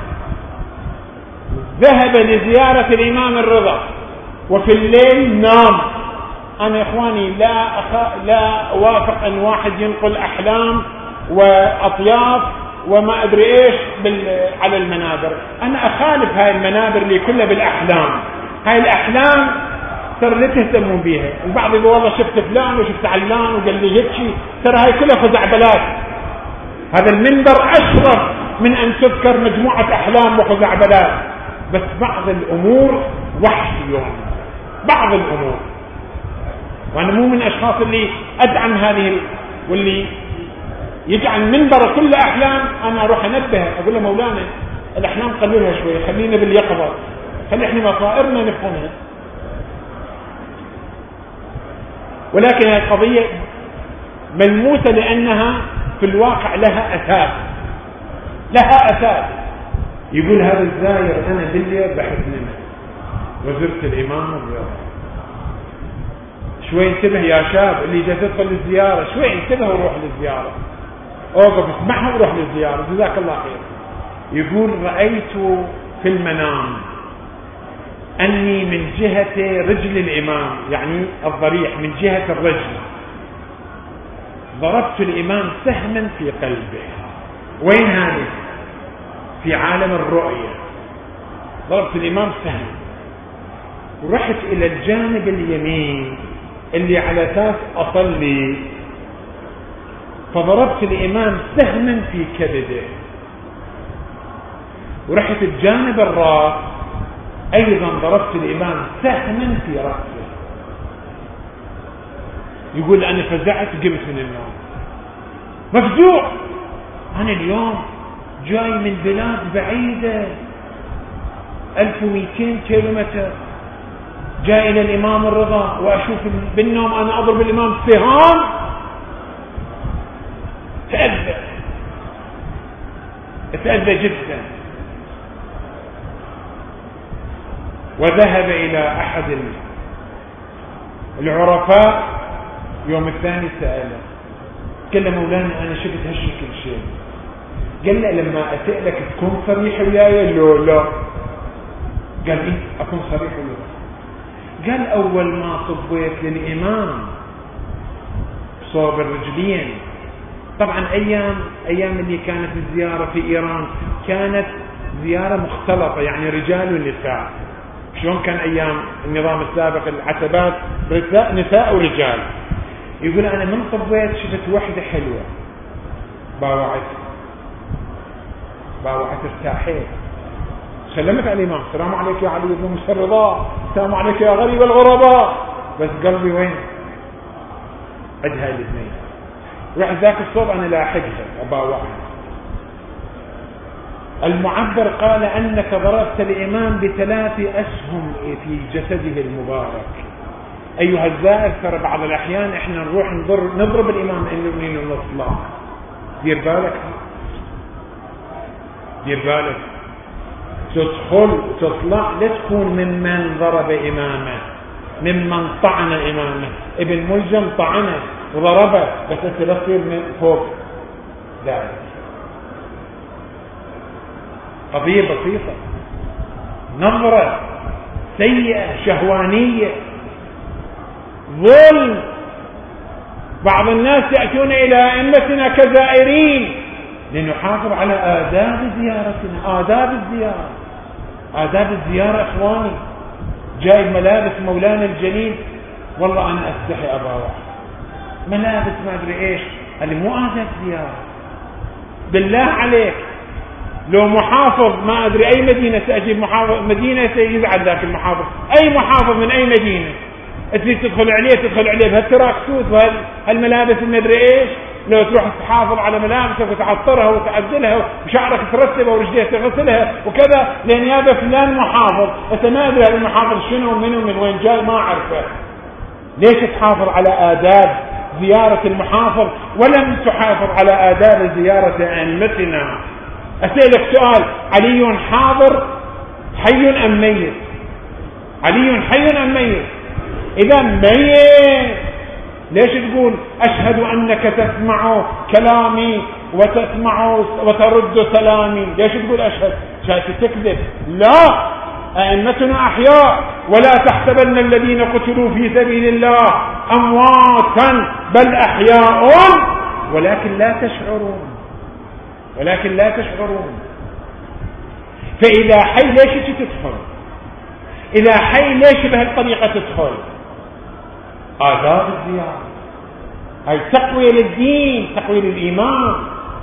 ذهب لزيارة الإمام الرضا وفي الليل نام. أنا إخواني لا أخ... لا أوافق أن واحد ينقل أحلام وأطياف وما أدري إيش بال... على المنابر. أنا أخالف هاي المنابر اللي كلها بالأحلام. هاي الأحلام ترى لا تهتمون بيها. البعض يقول والله شفت فلان وشفت علان وقال لي هيك شيء، ترى هاي كلها خزعبلات. هذا المنبر أشرف من أن تذكر مجموعة أحلام وخزعبلات. بس بعض الأمور وحش اليوم، بعض الأمور. وأنا مو من الأشخاص اللي أدعم هذه واللي يجعل منبر كل أحلام. أنا أروح أنبه أقول له مولانا الأحلام قللها شوي، خلينا باليقظة، خلي إحنا مصائرنا نفهمها. ولكن هذه القضية ملموسة لأنها في الواقع لها أساس، لها أساس. يقول هذا الزاير أنا بالليل بحث منه وزرت الإمام الرضا، شوي انتبه يا شاب اللي جاي تدخل للزيارة، شوي انتبه وروح للزيارة، اوقف اسمعها وروح للزيارة، جزاك الله خير. يقول رأيت في المنام أني من جهة رجل الإمام، يعني الضريح من جهة الرجل، ضربت الإمام سهما في قلبه. وين هذه؟ في عالم الرؤية. ضربت الإمام سهم ورحت إلى الجانب اليمين اللي على أساس أصلي، فضربت الإمام سهما في كبده. ورحت الجانب الراس أيضا ضربت الإمام سهما في رأسه. يقول أنا فزعت قمت من النوم مفزوع. أنا اليوم جاي من بلاد بعيدة ألف ومئتين كيلومتر، جاي إلى الإمام الرضا وأشوف بالنوم أنا أضرب الإمام سهام. تأذى تأذى جدا. وذهب إلى أحد العرفاء يوم الثاني سأله، قال له مولانا أنا شفت هالشكل شيء. قال له لما أسألك تكون صريح وياي لو لا؟ قال إيه أكون صريح وياي. قال أول ما صبيت للإمام صوب الرجلين، طبعا أيام أيام اللي كانت الزيارة في إيران كانت زيارة مختلطة، يعني رجال ونساء. شلون كان أيام النظام السابق العتبات نساء ورجال. يقول أنا من صبيت شفت وحدة حلوة باوعت باوعت ارتاحيت، سلمت على الإمام السلام عليك يا علي بن موسى الرضا، السلام عليك يا غريب الغرباء، بس قلبي وين؟ عندها الاثنين. روح ذاك الصوب أنا لاحقها أباوعها. المعبر قال أنك ضربت الإمام بثلاث أسهم في جسده المبارك. أيها الزائر ترى بعض الأحيان إحنا نروح نضرب الإمام إنه نطلع. دير بالك دير بالك تدخل وتطلع لا تكون ممن ضرب إمامه، ممن طعن إمامه. ابن ملجم طعنه وضربه بس أنت لا تصير من فوق ذلك. قضية بسيطة، نظرة سيئة شهوانية، ظلم. بعض الناس يأتون إلى أئمتنا كزائرين لنحافظ على آداب زيارتنا. آداب الزيارة، آداب الزيارة إخواني. جايب ملابس مولانا الجليل، والله أنا أستحي أبا واحد ملابس ما أدري إيش، اللي مو آداب زيارة. بالله عليك لو محافظ ما أدري أي مدينة سأجيب محافظ مدينة سيزعل ذاك المحافظ، أي محافظ من أي مدينة تريد تدخل عليه تدخل عليه بهالتراك سود وهالملابس المدري إيش، لو تروح تحافظ على ملابسك وتعطرها وتعدلها وشعرك ترتبها ورجليك تغسلها وكذا، لأن هذا فلان محافظ، أنت ما أدري هذا المحافظ شنو ومنه من وين جاي ما أعرفه. ليش تحافظ على آداب زيارة المحافظ ولم تحافظ على آداب زيارة أئمتنا؟ أسألك سؤال، علي حاضر حي أم ميت؟ علي حي أم ميت؟ إذا ميت ليش تقول أشهد أنك تسمع كلامي وتسمع وترد سلامي؟ ليش تقول أشهد؟ شايف تكذب. لا، أئمتنا أحياء، ولا تحسبن الذين قتلوا في سبيل الله أمواتا بل أحياء ولكن لا تشعرون، ولكن لا تشعرون. فإذا حي ليش تدخل؟ إذا حي ليش بهالطريقة تدخل؟ آداب الزيارة هاي تقوية للدين، تقوية للإيمان،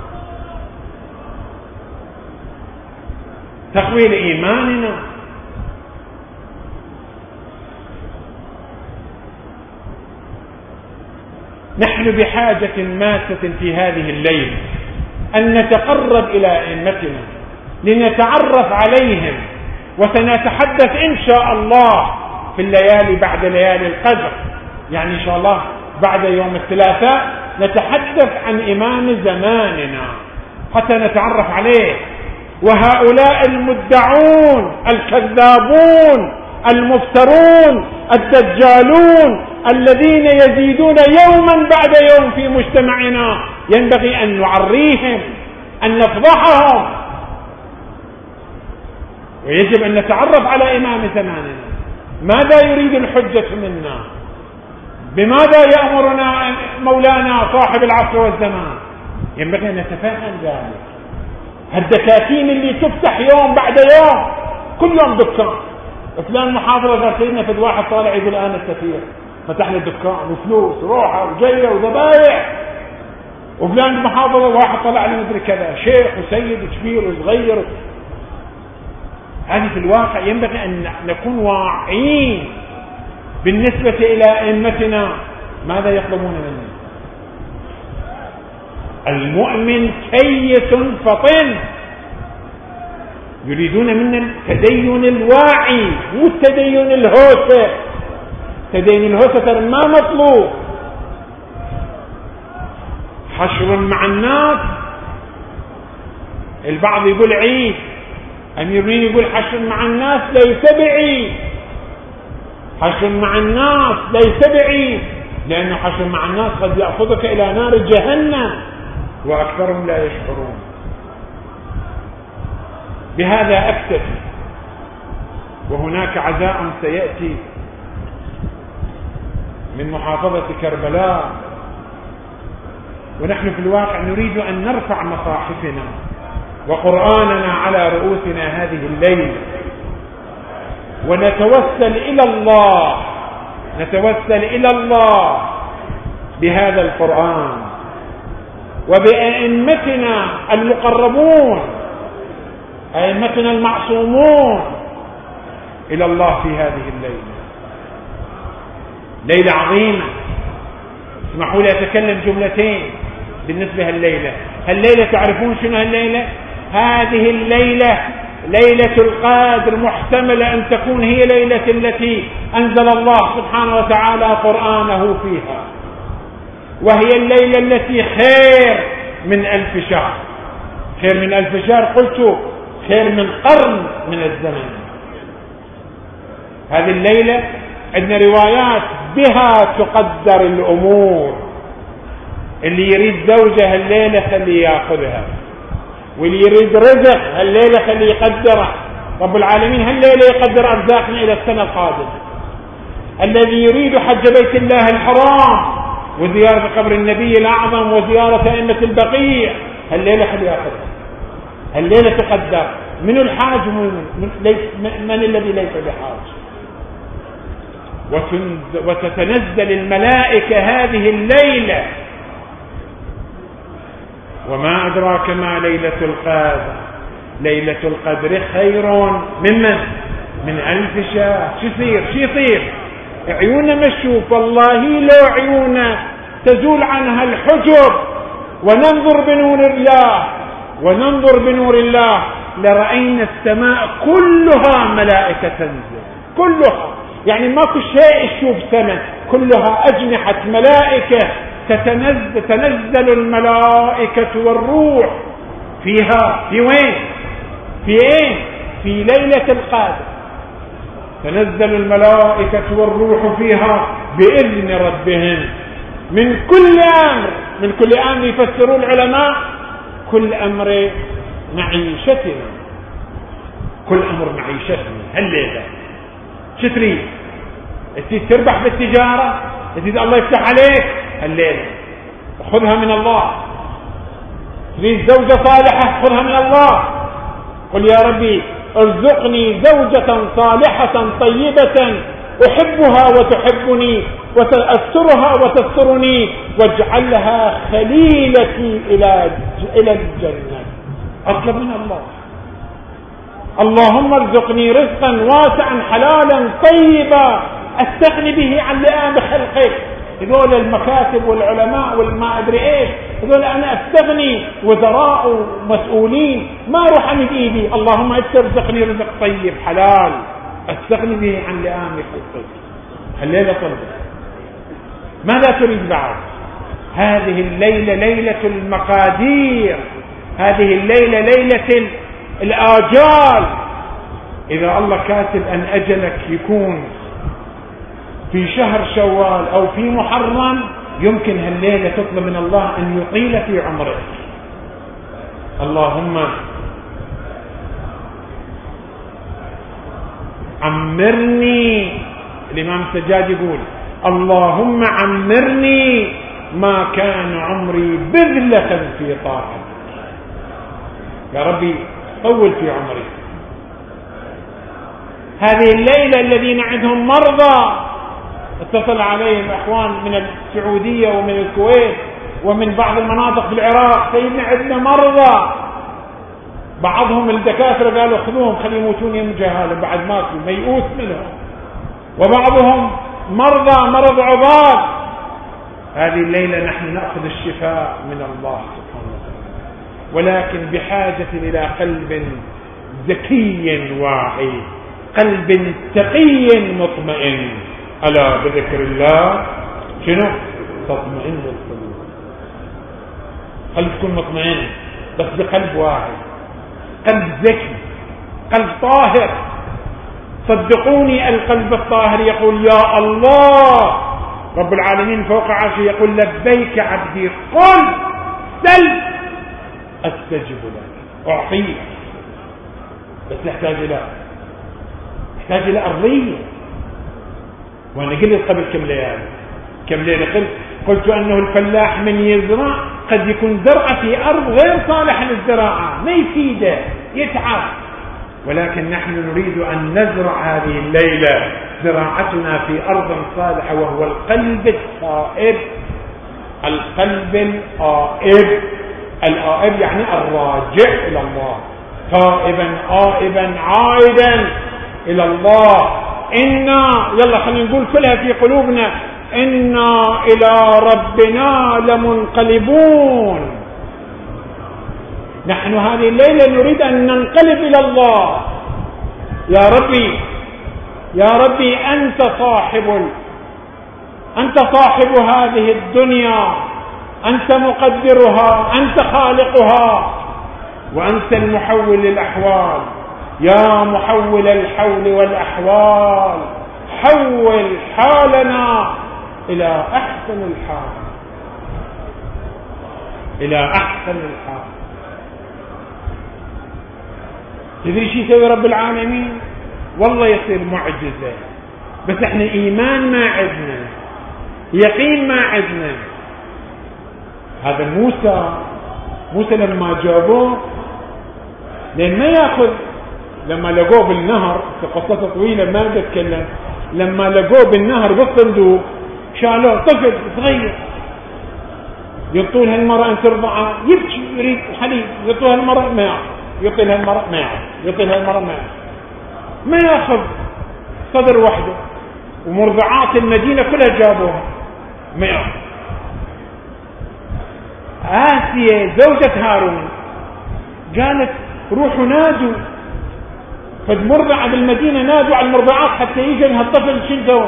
تقوية لإيماننا. نحن بحاجة ماسة في هذه الليلة أن نتقرب إلى أئمتنا لنتعرف عليهم، وسنتحدث إن شاء الله في الليالي بعد ليالي القدر، يعني إن شاء الله بعد يوم الثلاثاء نتحدث عن إمام زماننا حتى نتعرف عليه. وهؤلاء المدعون الكذابون المفترون الدجالون الذين يزيدون يوما بعد يوم في مجتمعنا ينبغي أن نعريهم، أن نفضحهم، ويجب أن نتعرف على إمام زماننا. ماذا يريد الحجة منا؟ بماذا يأمرنا مولانا صاحب العصر والزمان؟ ينبغي أن نتفهم ذلك. هالدكاكين اللي تفتح يوم بعد يوم، كل يوم دكان، فلان محافظة قال سيدنا فد واحد طالع يقول أنا السفير فتح لي دكان وفلوس روحة وجية وذبايح، وفلان محافظة واحد طلع لي مدري كذا شيخ وسيد وكبير وصغير. هذه في الواقع ينبغي أن نكون واعيين بالنسبة إلى أئمتنا ماذا يطلبون منا. المؤمن كيس فطن، يريدون منا التدين الواعي مو التدين الهوسة. تدين الهوسة ترى ما مطلوب. حشر مع الناس، البعض يقول عيد، أميرين يقول حشر مع الناس ليس بعيد، حشر مع الناس ليس بعيد، لأنه حشر مع الناس قد يأخذك إلى نار جهنم وأكثرهم لا يشعرون. بهذا أكتفي، وهناك عزاء سيأتي من محافظة كربلاء، ونحن في الواقع نريد أن نرفع مصاحفنا وقرآننا على رؤوسنا هذه الليلة ونتوسل إلى الله، نتوسل إلى الله بهذا القرآن وبأئمتنا المقربون، أئمتنا المعصومون، إلى الله في هذه الليلة. ليلة عظيمة. اسمحوا لي أتكلم جملتين بالنسبة هالليلة. هالليلة تعرفون شنو هالليلة؟ هذه الليلة ليلة القدر، محتملة أن تكون هي ليلة التي أنزل الله سبحانه وتعالى قرآنه فيها، وهي الليلة التي خير من ألف شهر. خير من ألف شهر، قلت خير من قرن من الزمن. هذه الليلة عندنا روايات بها تقدر الأمور. اللي يريد زوجة هالليلة خليه يأخذها، واللي يريد رزق هالليلة خليه يقدره. رب العالمين هالليلة يقدر أرزاقنا إلى السنة القادمة. الذي يريد حج بيت الله الحرام وزيارة قبر النبي الأعظم وزيارة أئمة البقيع هالليلة خليه يأخذها. هالليلة تقدر. من الحاج من, من, من الذي ليس بحاج. وتتنزل الملائكة هذه الليلة، وما أدراك ما ليلة القدر. ليلة القدر خير ممن من ألف شهر. شو يصير شو يصير عيوننا ما تشوف، والله لو عيوننا تزول عنها الحجب وننظر بنور الله وننظر بنور الله لرأينا السماء كلها ملائكة تنزل، كلها، يعني ماكو شيء تشوف سماء، كلها أجنحة ملائكة تتنزل, تنزل الملائكة والروح فيها. في وين؟ في ايه؟ في ليلة القدر تنزل الملائكة والروح فيها بإذن ربهم من كل أمر. من كل أمر يفسروا العلماء كل أمر معيشتنا، كل أمر معيشتنا. هالليلة شو تريد؟ تريد تربح بالتجارة، تريد الله يفتح عليك، هالليلة خذها من الله. تريد زوجة صالحة، خذها من الله. قل يا ربي ارزقني زوجة صالحة طيبة أحبها وتحبني وتأثرها وتسترني واجعلها خليلتي إلى إلى الجنة. أطلب من الله اللهم ارزقني رزقا واسعا حلالا طيبا استغني به عن لئام خلقك. هذول المكاتب والعلماء والما أدري إيش، هذول أنا أستغني وزراء ومسؤولين ما روح من إيدي. اللهم ارزقني رزق طيب حلال استغني به عن لئام خلقك. الليلة طلب. ماذا تريد بعد؟ هذه الليلة ليلة المقادير، هذه الليلة ليلة الآجال. إذا الله كاتب أن أجلك يكون في شهر شوال أو في محرم، يمكن هالليلة تطلب من الله أن يطيل في عمرك. اللهم عمرني، الإمام السجاد يقول اللهم عمرني ما كان عمري بذلة في طاعتك. يا ربي طول في عمري. هذه الليلة الذين عندهم مرضى، اتصل عليهم اخوان من السعودية ومن الكويت ومن بعض المناطق في العراق، سيدنا عندنا مرضى، بعضهم الدكاترة قالوا خذوهم خلي يموتون يوم جهالة بعد ماتوا ميؤوس منهم، وبعضهم مرضى مرض عضال. هذه الليلة نحن نأخذ الشفاء من الله سبحانه وتعالى، ولكن بحاجة إلى قلب ذكي واعي، قلب تقي مطمئن. ألا بذكر الله شنو تطمئن القلوب. قلب تكون مطمئن بس بقلب واعي، قلب ذكي، قلب طاهر. صدقوني القلب الطاهر يقول يا الله رب العالمين فوق عرشه يقول لبيك عبدي قل سل استجب لك اعطيك. بس يحتاج الى يحتاج الى ارضيه. وانا قلت قبل كم ليالي كم ليله قلت قلت انه الفلاح من يزرع قد يكون زرعه في ارض غير صالحه للزراعه ما يفيده يتعب، ولكن نحن نريد ان نزرع هذه الليله زراعتنا في ارض صالحه، وهو القلب التائب. القلب الآئب، الآئب يعني الراجع الى الله، تائبا آئبا عائدا الى الله. إنا يلا خلينا نقول كلها في قلوبنا إنا إلى ربنا لمنقلبون. نحن هذه الليلة نريد أن ننقلب إلى الله. يا ربي يا ربي أنت صاحب أنت صاحب هذه الدنيا، أنت مقدرها، أنت خالقها، وأنت المحول للأحوال. يا محول الحول والأحوال حول حالنا إلى أحسن الحال، إلى أحسن الحال. تدري شو يسوي رب العالمين؟ والله يصير معجزة، بس احنا إيمان ما عندنا، يقين ما عندنا. هذا موسى موسى لما جابوه لأن ما يأخذ، لما لقوه بالنهر في قصة طويلة ما بدي أتكلم، لما لقوه بالنهر بالصندوق شالوه طفل صغير، يعطون هالمرأة أن ترضعه يبكي يريد حليب، يعطوها المرأة ما يعطي، يعطي لها المرأة ما يعرف، يعطي لها المرأة ما يعرف، ما ياخذ صدر وحده، ومرضعات المدينة كلها جابوها ما ياخذ. آسيا زوجة هارون قالت روحوا نادوا، فالمرضعة بالمدينة نادوا على المرضعات حتى يجي لها الطفل شو يسوي؟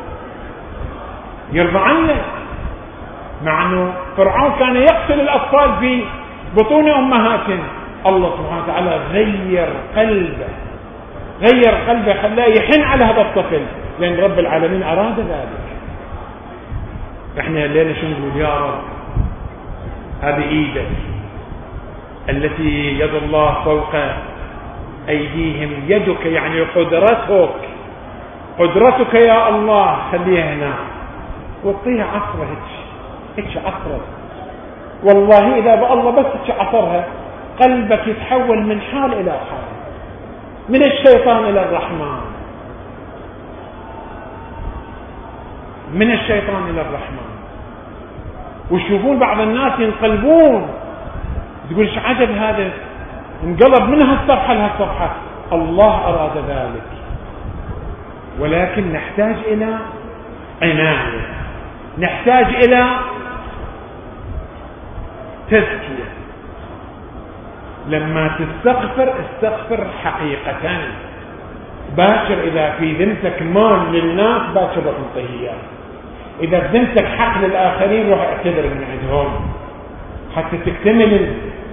يرضعن. مع انه فرعون كان يقتل الاطفال في بطون امهاتهم، الله سبحانه وتعالى غير قلبه، غير قلبه خلاه يحن على هذا الطفل، لان رب العالمين اراد ذلك. احنا الليله شو نقول؟ يا رب هذه ايدك التي يد الله فوق ايديهم، يدك يعني قدرتك، قدرتك يا الله خليها هنا وطيها عصره هيك هيك عصره. والله اذا بقى الله بس هيك عصرها قلبك يتحول من حال الى حال، من الشيطان الى الرحمن، من الشيطان الى الرحمن. ويشوفون بعض الناس ينقلبون، تقول ايش عجب هذا انقلب من هالصفحه لهالصفحه، الله اراد ذلك. ولكن نحتاج الى عنايه، نحتاج الى تزكيه. لما تستغفر استغفر حقيقه، باكر اذا في ذمتك مال للناس باكر روح انطيه، اذا في ذمتك حق للاخرين روح اعتذر من عندهم حتى تكتمل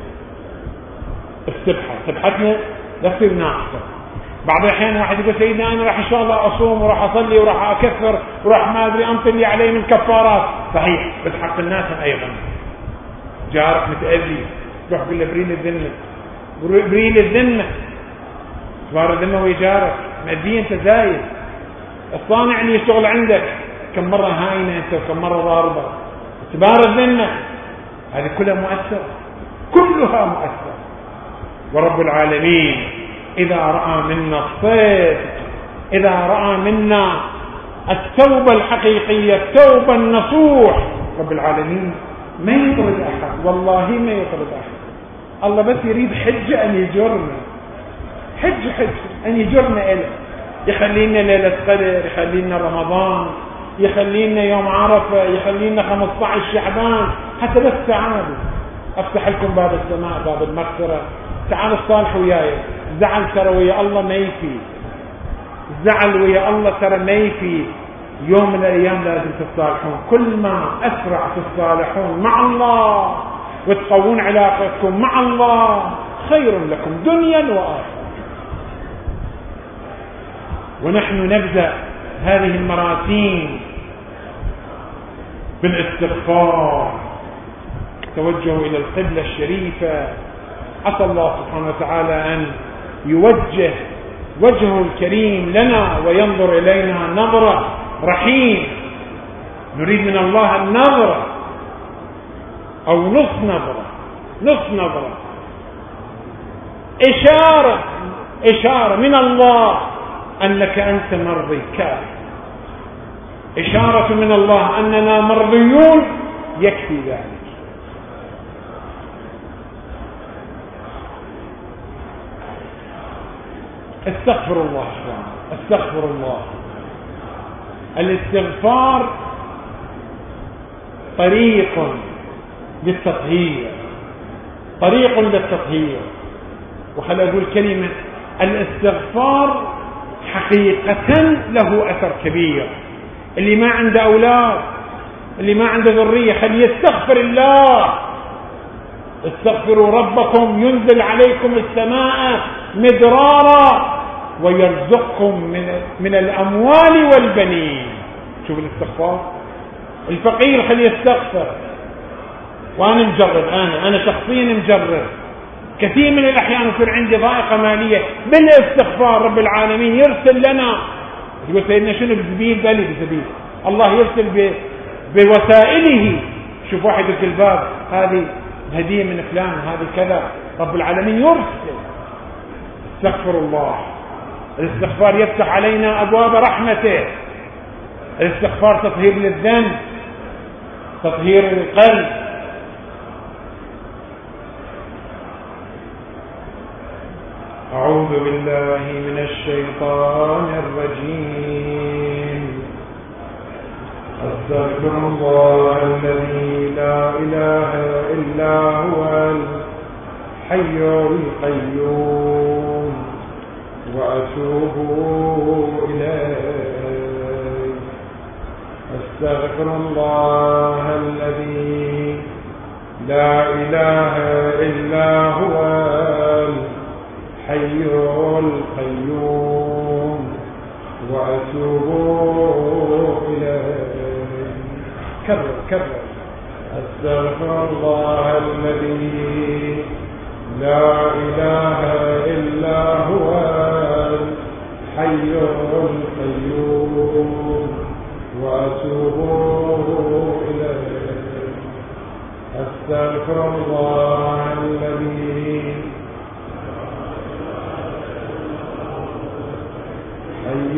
السبحه. سبحتنا لا تصير ناقصه. بعض الاحيان واحد يقول سيدنا انا راح ان شاء الله اصوم وراح اصلي وراح اكفر وراح ما ادري انطي اللي علي من كفارات، صحيح، بس حق الناس ايضا. جارك متاذي روح قل له بريل الذمه، بريل الذمه، صار الذمه ويجارك ماديا انت زايد. الصانع اللي يشتغل عندك كم مره هاينه انت وكم مره ضاربه، اعتبار الذمه هذه كلها مؤثره، كلها مؤثره. ورب العالمين إذا رأى منا الصدق، إذا رأى منا التوبة الحقيقية، التوبة النصوح، رب العالمين ما يطرد أحد، والله ما يطرد أحد. الله بس يريد حجة أن يجرنا، حج حج أن يجرنا إله، يخلينا ليلة قدر، يخلينا رمضان، يخلينا يوم عرفة، يخلينا خمسة عشر شعبان، حتى بس تعالوا أفتح لكم باب السماء، باب المغفرة، تعالوا الصالح وياي. زعل ترى ويا الله ما يفي، زعل ويا الله ترى ما يفي، يوم من الايام لازم تتصالحون. كل ما اسرع تتصالحون مع الله وتقوون علاقتكم مع الله خير لكم دنيا واخره. ونحن نبدا هذه المراسيم بالاستغفار، توجه الى القبلة الشريفة. عسى الله سبحانه وتعالى ان يوجه وجهه الكريم لنا وينظر إلينا نظرة رحيم. نريد من الله النظرة أو نص نظرة، نص نظرة، إشارة إشارة من الله أنك أنت مرضي كافي، إشارة من الله أننا مرضيون يكفي ذلك. استغفر الله، استغفر الله. الاستغفار طريق للتطهير، طريق للتطهير. وخل أقول كلمة، الاستغفار حقيقة له أثر كبير. اللي ما عنده أولاد، اللي ما عنده ذرية، خلي يستغفر الله. استغفروا ربكم ينزل عليكم السماء مدرارا ويرزقكم من من الأموال والبنين. شوف الاستغفار. الفقير خليه يستغفر، وأنا مجرب، أنا أنا شخصيا مجرب كثير من الأحيان يصير عندي ضائقة مالية، بالاستغفار رب العالمين يرسل لنا. يقول سيدنا شنو بزبيل؟ بلي بزبيل، الله يرسل بوسائله. شوف واحد في الباب هذه هدية من فلان، هذه كذا، رب العالمين يرسل. استغفر الله. الاستغفار يفتح علينا أبواب رحمته. الاستغفار تطهير للذنب، تطهير القلب. أعوذ بالله من الشيطان الرجيم. أستغفر الله الذي لا إله إلا هو الحي القيوم وأتوب إليه. أستغفر الله الذي لا إله إلا هو الحي القيوم وأتوب إليه. كرر كرر. أستغفر الله الذي لا إله إلا هو الحي القيوم وأتوب إليه. أستغفر الله الذي حي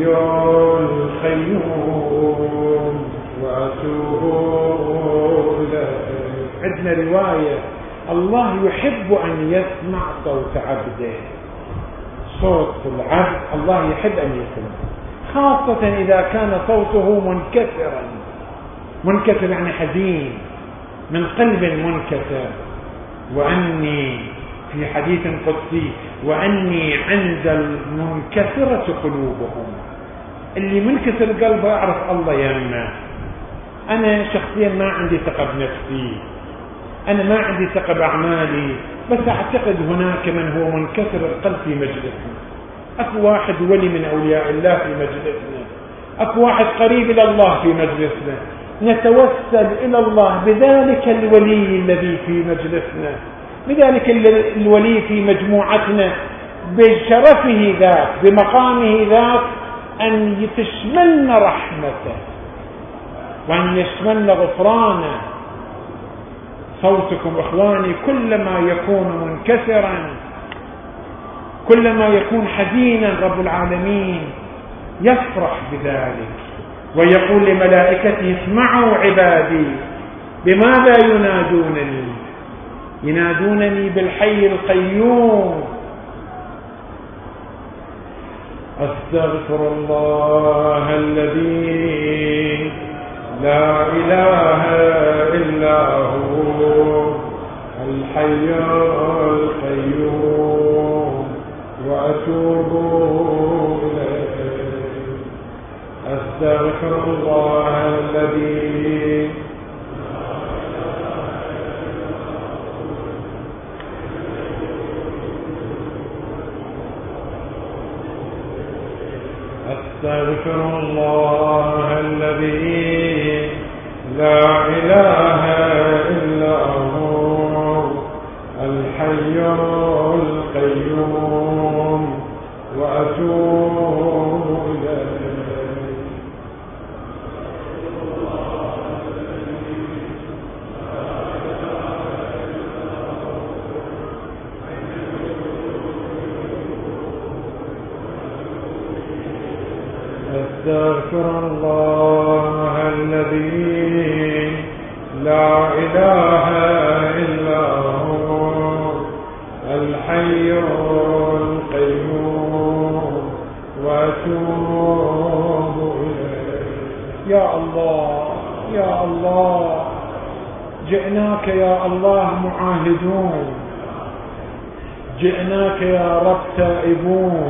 القيوم وأتوب إليه. عندنا رواية: الله يحب أن يسمع صوت عبده. صوت العبد الله يحب أن يسمع، خاصة إذا كان صوته منكسرا. منكسر يعني حزين، من قلب منكسر. وأني في حديث قدسي: وأني عند المنكسرة قلوبهم. اللي منكسر قلبه أعرف الله يمه. أنا شخصيا ما عندي ثقة بنفسي، أنا ما عندي ثقة بأعمالي، بس أعتقد هناك من هو منكسر القلب في مجلسنا. أكو واحد ولي من أولياء الله في مجلسنا، أكو واحد قريب إلى الله في مجلسنا. نتوسل إلى الله بذلك الولي الذي في مجلسنا، بذلك الولي في مجموعتنا، بشرفه ذاك، بمقامه ذاك، أن تشملنا رحمته وأن يشملنا غفرانه. صوتكم إخواني كلما يكون منكسرا، كلما يكون حزينا، رب العالمين يفرح بذلك ويقول لملائكته: اسمعوا عبادي بماذا ينادونني؟ ينادونني بالحي القيوم. أستغفر الله الذي لا إله إلا هو الحي القيوم وأتوب إليه. أستغفر الله الذي أستغفر الله الذي لا إله إلا هو الحي القيوم وأتوب إليه. أستغفر الله الذي لا إله إلا هو الحي القيوم وأتوب إليه. يا الله يا الله، جئناك يا الله معاهدون، جئناك يا رب تائبون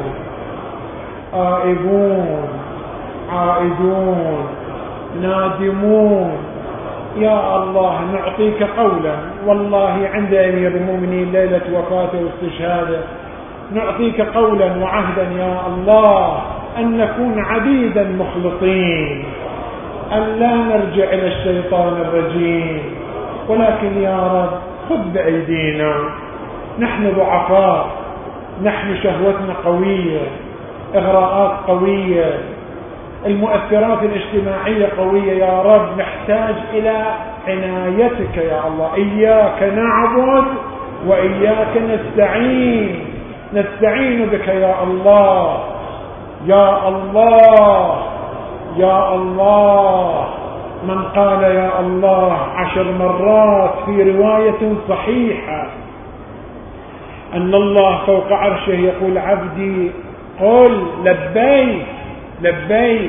آئبون عائدون نادمون. يا الله نعطيك قولا، والله عند أمير المؤمنين ليلة وفاته واستشهاده نعطيك قولا وعهدا يا الله أن نكون عبيدا مخلصين، أن لا نرجع إلى الشيطان الرجيم، ولكن يا رب خذ بأيدينا، نحن ضعفاء، نحن شهوتنا قوية، إغراءات قوية، المؤثرات الاجتماعية قوية. يا رب نحتاج إلى عنايتك يا الله. إياك نعبد وإياك نستعين، نستعين بك يا الله يا الله يا الله. من قال يا الله عشر مرات في رواية صحيحة أن الله فوق عرشه يقول عبدي قل لبيك لبيك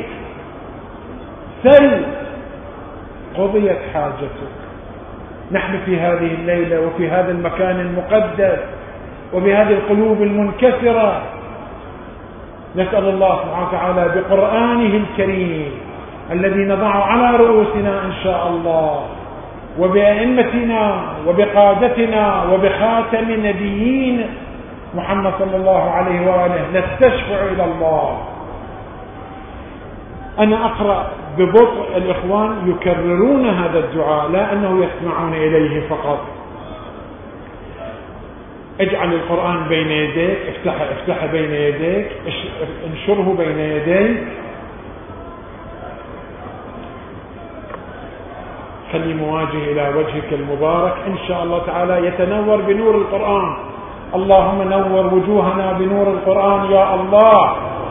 سل قضيت حاجتك. نحن في هذه الليلة وفي هذا المكان المقدس وبهذه القلوب المنكسرة نسأل الله سبحانه وتعالى بقرآنه الكريم الذي نضع على رؤوسنا إن شاء الله وبأئمتنا وبقادتنا وبخاتم نبيين محمد صلى الله عليه وآله نستشفع إلى الله. أنا أقرأ ببطء، الإخوان يكررون هذا الدعاء لا أنه يسمعون إليه فقط. اجعل القرآن بين يديك، افتح افتح بين يديك، انشره بين يديك، خلي مواجه إلى وجهك المبارك إن شاء الله تعالى يتنور بنور القرآن. اللهم نور وجوهنا بنور القرآن يا الله.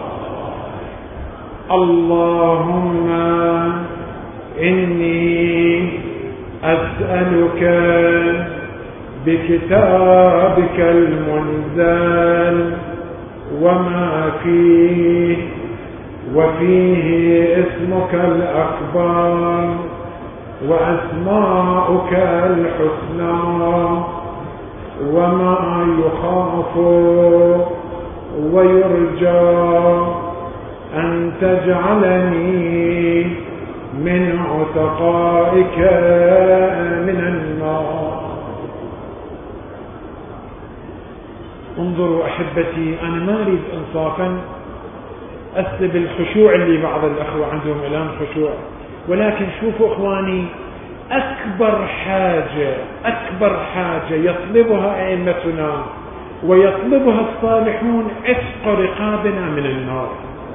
اللهم إني أسألك بكتابك المنزل وما فيه وفيه اسمك الأكبر وأسماؤك الحسنى وما يخاف ويرجى أن تجعلني من عتقائك من النار. انظروا أحبتي، أنا ما أريد إنصافا أسلب الخشوع اللي بعض الأخوة عندهم الآن خشوع، ولكن شوفوا إخواني، أكبر حاجة أكبر حاجة يطلبها أئمتنا ويطلبها الصالحون عتق رقابنا من النار.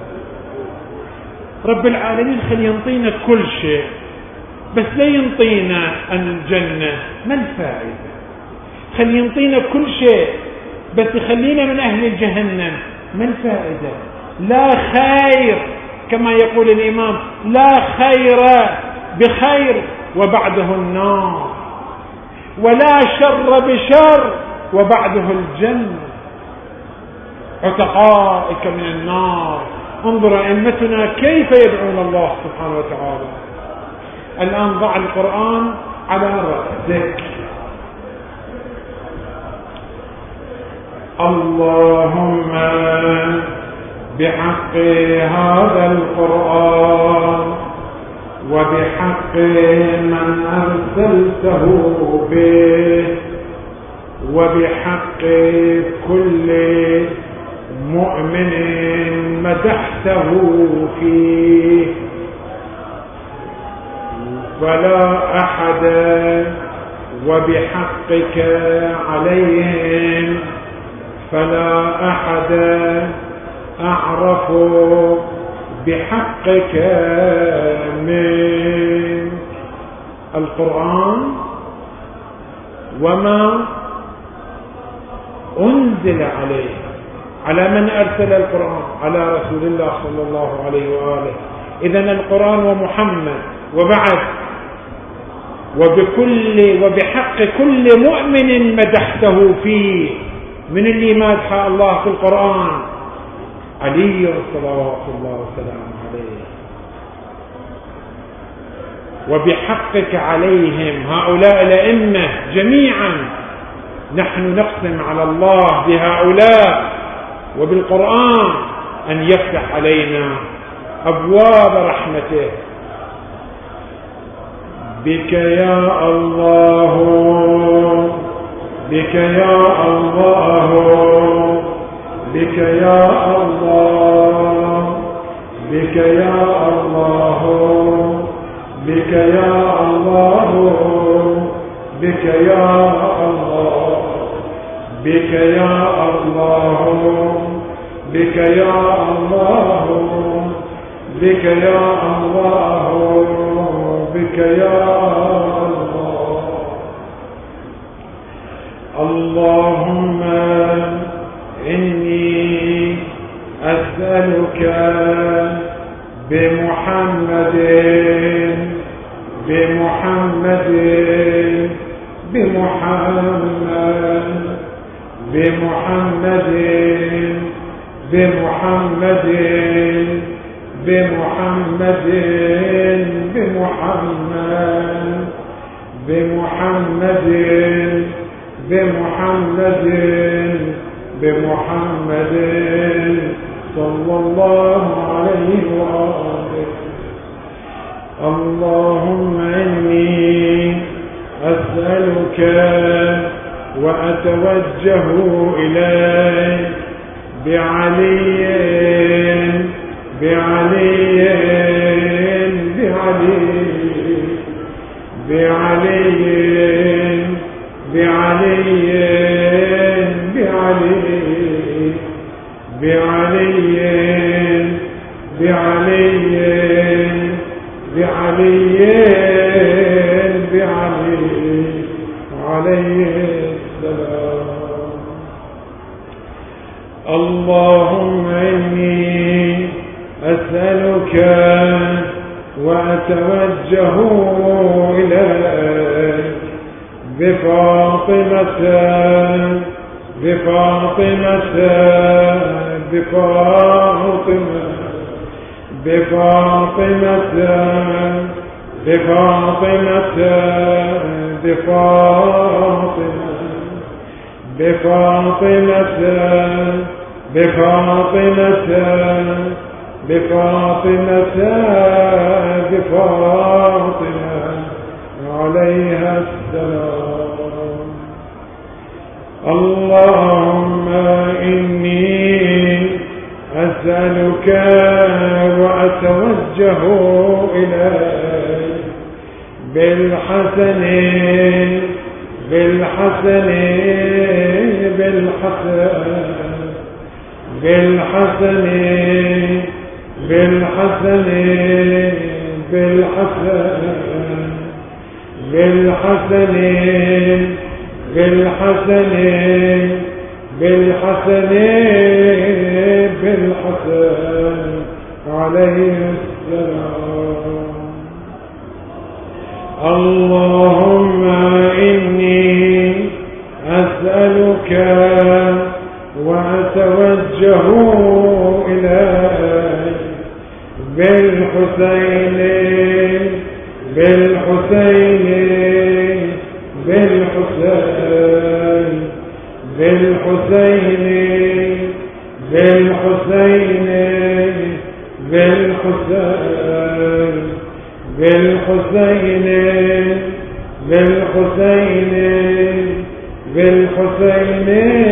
رب العالمين خلي ينطينا كل شيء، بس لا ينطينا الجنة، ما الفائدة؟ خلي ينطينا كل شيء بس يخلينا من أهل الجهنم، ما الفائدة؟ لا خير كما يقول الإمام، لا خير بخير وبعده النار، ولا شر بشر وبعده الجنة، عتقائك من النار. انظر أئمتنا كيف يدعون الله سبحانه وتعالى. الآن ضع القرآن على رأسك. اللهم بحق هذا القرآن وبحق من أرسلته به وبحق كل مؤمن مدحته فيه ولا أحد وبحقك عليهم فلا أحد أعرف بحقك من القرآن وما أنزل عليه. على من أرسل القرآن؟ على رسول الله صلى الله عليه وآله. إذن القرآن ومحمد وبعد وبكل وبحق كل مؤمن مدحته فيه. من اللي مدح الله في القرآن؟ علي صلوات الله وسلامه عليه. وبحقك عليهم، هؤلاء الأئمة جميعا نحن نقسم على الله بهؤلاء وبالقرآن أن يفتح علينا أبواب رحمته. بك يا الله، بك يا الله، بك يا الله، بك يا الله، بك يا الله، بك يا الله، بك يا الله، بك يا الله، بك يا الله، بك يا الله. اللهم إني أسألك بمحمد بمحمد بمحمد بمحمد بمحمد بمحمد بمحمد بمحمد بمحمد بمحمد صلى الله عليه وآله. اللهم إني أسألك وأتوجه إليك بعلي بعلي بعلي بعلي بعلي بعلي بعلي بعلي بعلي بعلي عليه السلام. اللهم إني أسألك وأتوجه إليك بفاطمة بفاطمة بفاطمة بفاطمة بفاطمة بفاطمة بفاطمة بفاطمة بفاطمة بفاطمة عليها السلام. اللهم إني أسألك وأتوجه إليك بالحسن بالحسن بالحسن بالحسن بالحسن بالحسن بالحسن بالحسن بالحسن بالحسن عليه السلام. اللهم إني أسألك وأتوجه إليك بالحسين بالحسين بالحسين بالحسين بالحسين بالحسين بالحسين بالحسين بالحسين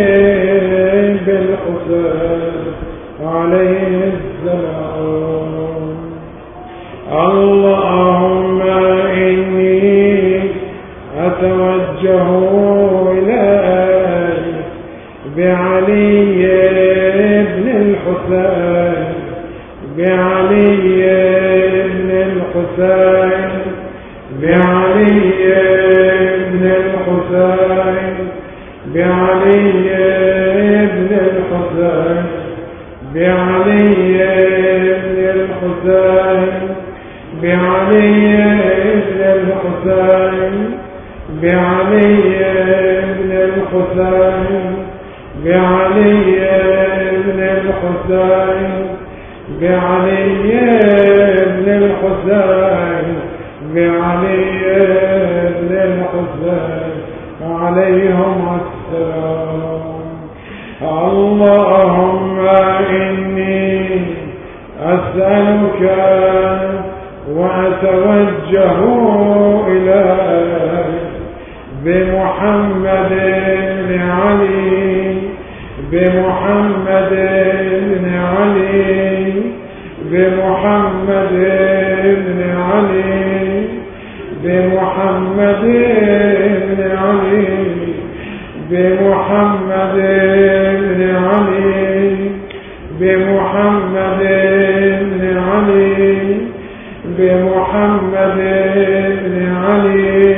بالحسين عليه السلام. اللهم إني أتوجه إليك بعلي بن الحسين بعلي بن الحسين بعلي بن الحسين بعلي بن الحسين بعلي بن الحسين بعلي بن الحسين بعلي بن الحسين بعلي بن الحسين بعلي بن الحسين بعلي بن الحسين عليهم السلام. اللهم إني أسألك وأتوجه إليك بمحمد بن علي بمحمد بن علي بمحمد بن علي بمحمد بن علي بمحمد بن علي بمحمد بن علي بمحمد بن علي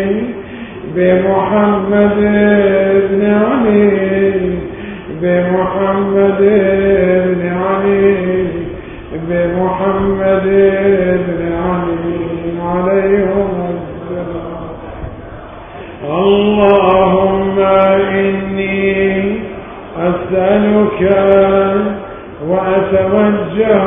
بمحمد بن علي بمحمد بن علي بمحمد بن علي عليهم السلام. اللهم إني وأسألك وأتوجه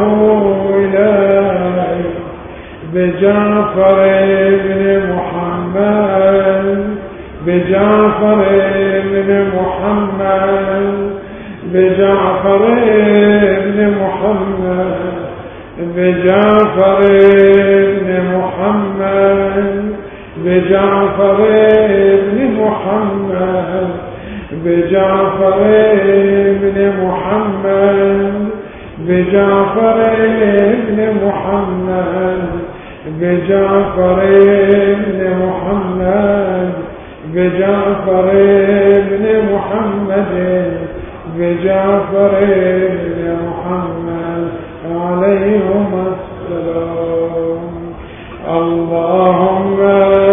إليك بجعفر بن محمد بجعفر بن محمد بجعفر بن محمد بجعفر بن محمد بجعفر بن محمد بجعفر بن محمد بجعفر بن محمد بجعفر بن محمد بجعفر بن محمد بجعفر بن محمد عليهم السلام. اللهم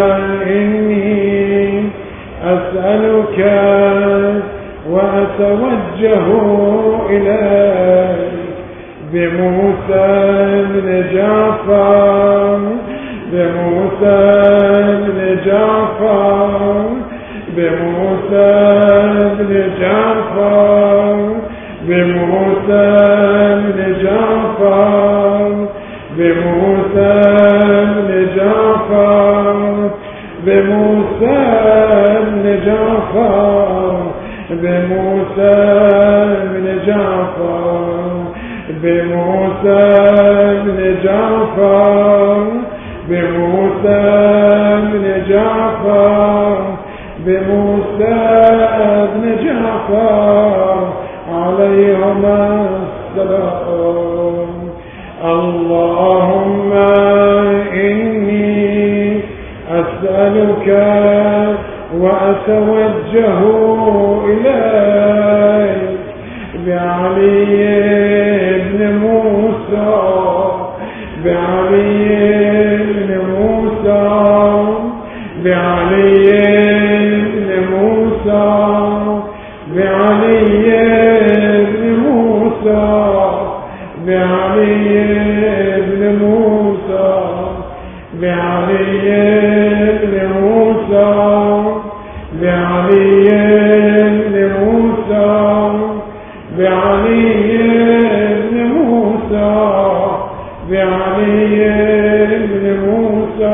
إني أسألك وأتوجه إليك بموسى بن جعفر بموسى بن جعفر بموسى بن جعفر بموسى بن جعفر بموسى بن جعفر بموسى بن جعفر بموسى بن جعفر بموسى بن جعفر بموسى بن جعفر بموسى بن جعفر عليهما السلام. اللهم إني أسألك وأتوجه إليك بعلي بن موسى بعلي بن موسى بعلي بن موسى بعلي بن موسى بعلي بن موسى بعلي بن موسى بعلي بن موسى بعلي بن موسى بعلي بن موسى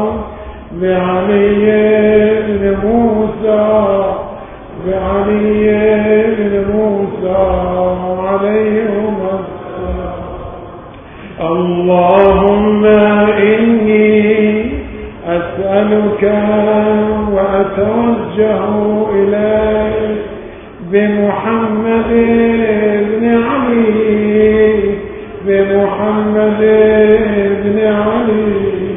بعلي بن موسى بعلي بن موسى عليهم السلام. اللهم إني أسألك وأتوجه إليك بمحمد بن علي بمحمد بن علي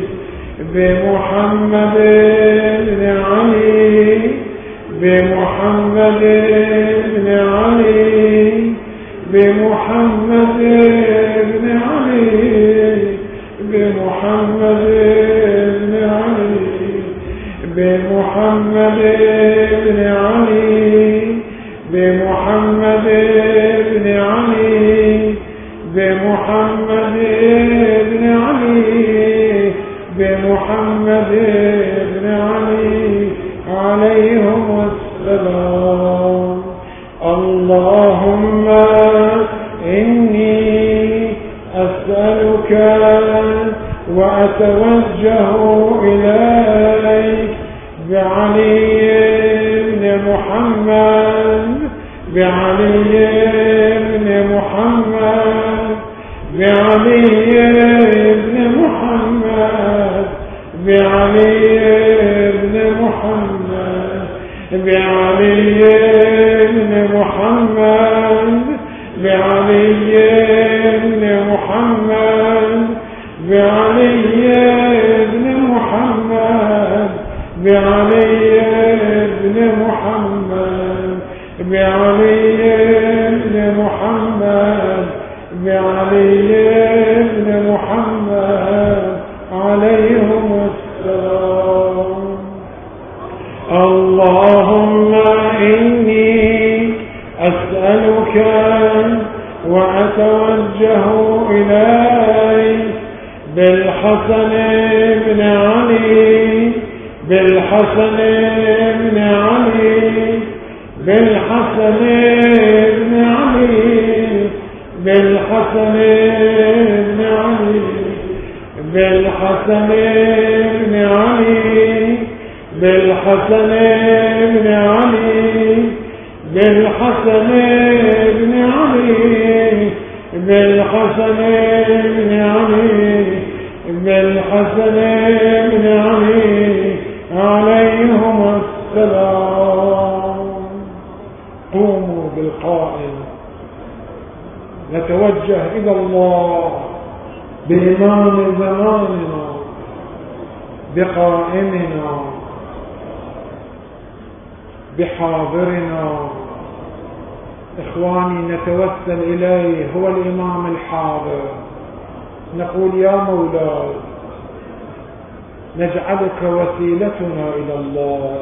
بمحمد بن علي بمحمد بن علي بمحمد بن علي بمحمد بن علي بمحمد بن علي بمحمد بن علي بمحمد بن علي بمحمد بن علي عليهم السلام. اللهم إني أسألك وأتوجه إليك بعلي بن محمد بعلي بن محمد بعلي بن محمد بعلي بن محمد بعلي بن محمد بعلي بن محمد بعلي بن محمد بعلي بن محمد بعلي بن محمد بعلي بن محمد عليهم السلام. اللهم إني أسألك وأتوجه إليك بالحسن بن علي بالحسن بن علي بالحسن بن علي بالحسن بن علي بالحسن بن علي بالحسن بن علي بالحسن بن علي بالحسن بن علي بالحسن بن علي عليهم السلام. قوموا بالقائم نتوجه إلى الله بإمام زماننا بقائمنا بحاضرنا. إخواني نتوسل إليه، هو الإمام الحاضر، نقول يا مولاي نجعلك وسيلتنا إلى الله.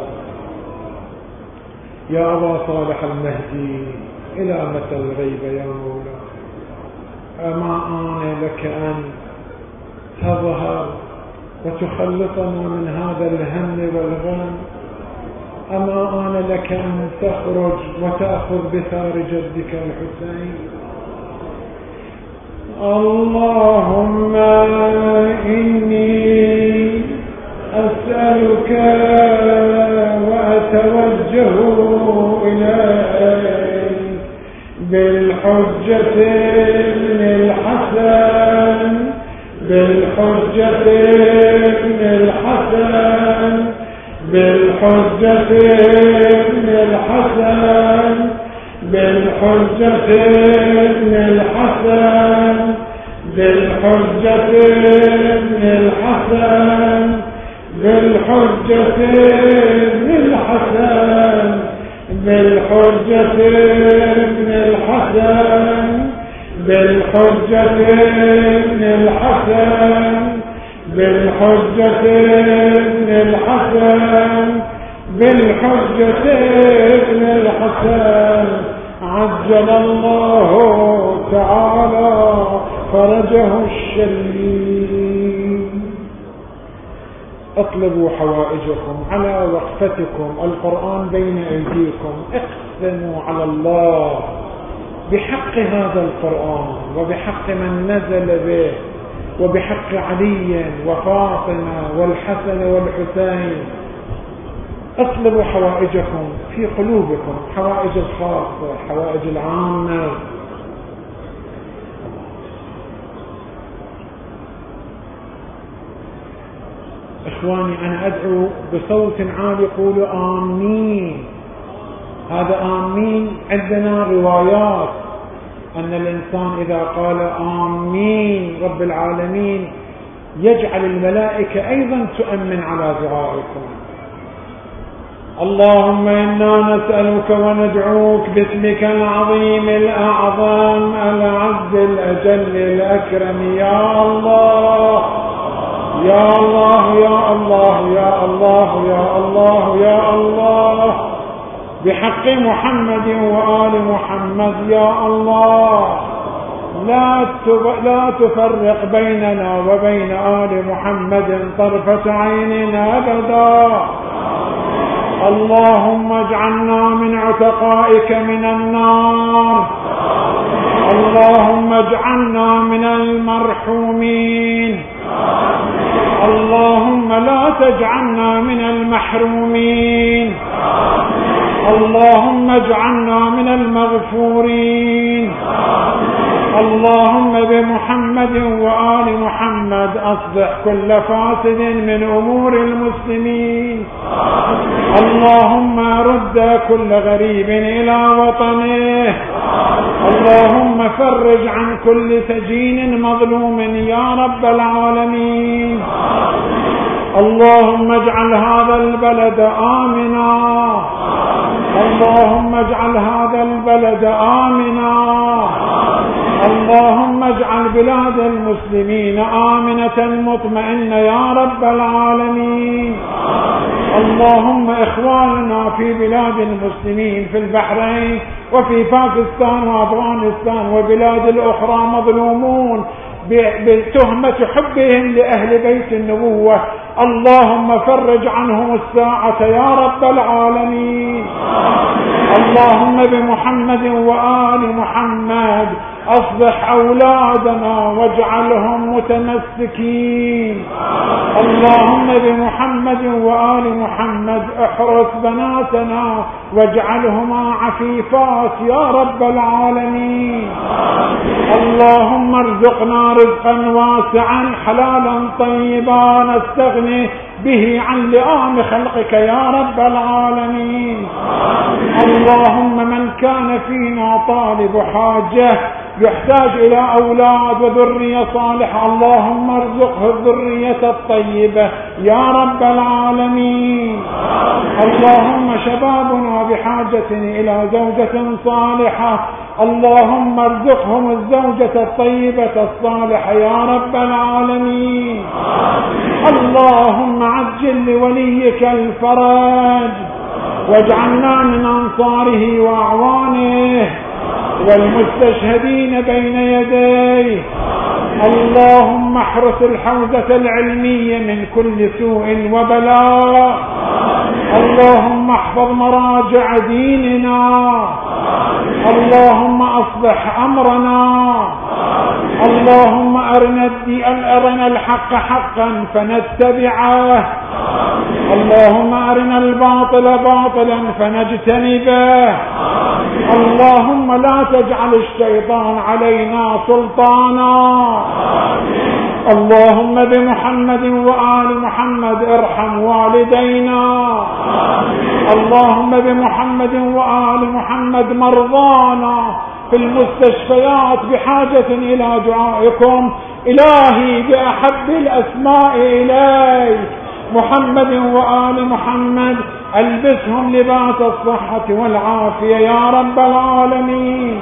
يا أبا صالح المهدي إلى متى الغيبة يا مولاي؟ أما آن لك أن تظهر وتخلصنا من هذا الهم والغم؟ أما آن لك أن تخرج وتأخذ بثار جدك الحسين؟ اللهم إني أسألك وأتوجه إليك بالحجة بن الحسن بالحجة بن الحسن بالحجة بن الحسن بالحجة بن الحسن بالحجة بن الحسن بالحجة بن الحسن بالحجة بن الحسن بالحجة بن الحسن بالحجة بن الحسن بالحجة بن الحسن عجل الله تعالى فرجه الشريف. اطلبوا حوائجكم على وقفتكم، القرآن بين أيديكم، اقسموا على الله بحق هذا القرآن وبحق من نزل به وبحق علي وفاطمة والحسن والحسين. اطلبوا حوائجكم في قلوبكم، حوائج الخاصة، حوائج العامة. إخواني أنا أدعو بصوت عالي، قولوا آمين. هذا آمين عندنا روايات أن الإنسان إذا قال آمين رب العالمين يجعل الملائكة أيضا تؤمن على دعائكم. اللهم إنا نسألك وندعوك باسمك العظيم الأعظم الأعز الأجل الأكرم يا الله يا الله يا الله يا الله يا الله يا الله بحق محمد وآل محمد يا الله لا لا تفرق بيننا وبين آل محمد طرفة عين أبدا. اللهم اجعلنا من عتقائك من النار. اللهم اجعلنا من المرحومين. اللهم لا تجعلنا من المحرومين. اللهم اجعلنا من المغفورين. اللهم بمحمد وآل محمد أصلح كل فاسد من أمور المسلمين. اللهم رد كل غريب إلى وطنه. اللهم فرج عن كل سجين مظلوم يا رب العالمين. اللهم اجعل هذا البلد آمنا. اللهم اجعل هذا البلد آمنا. اللهم اجعل بلاد المسلمين آمنة مطمئنة يا رب العالمين. اللهم إخواننا في بلاد المسلمين في البحرين وفي باكستان وأفغانستان وبلاد الأخرى مظلومون بتهمة حبهم لأهل بيت النبوة. اللهم فرج عنهم الساعة يا رب العالمين. اللهم بمحمد وآل محمد أصلح أولادنا واجعلهم متمسكين. اللهم بمحمد وآل محمد احرس بناتنا واجعلهما عفيفات يا رب العالمين. اللهم ارزقنا رزقا واسعا حلالا طيبا نستغني به عن لئام خلقك يا رب العالمين. اللهم من كان فينا طالب حاجة يحتاج إلى أولاد وذرية صالحة اللهم ارزقه الذرية الطيبة يا رب العالمين. اللهم شبابنا بحاجة إلى زوجة صالحة اللهم ارزقهم الزوجة الطيبة الصالحة يا رب العالمين. اللهم عجل لوليك الفرج واجعلنا من أنصاره وأعوانه والمستشهدين بين يديه. اللهم احرس الحوزة العلمية من كل سوء وبلاء. اللهم احفظ مراجع ديننا. اللهم اصلح امرنا. اللهم ارنا ارنا الحق حقا فنتبعه. اللهم ارنا الباطل باطلا فنجتنبه. اللهم لا تجعل الشيطان علينا سلطانا. اللهم بمحمد وآل محمد ارحم والدينا. اللهم بمحمد وآل محمد مرضانا في المستشفيات بحاجة إلى دعائكم. إلهي بأحب الأسماء إليك محمد وآل محمد البسهم لباس الصحة والعافية يا رب العالمين.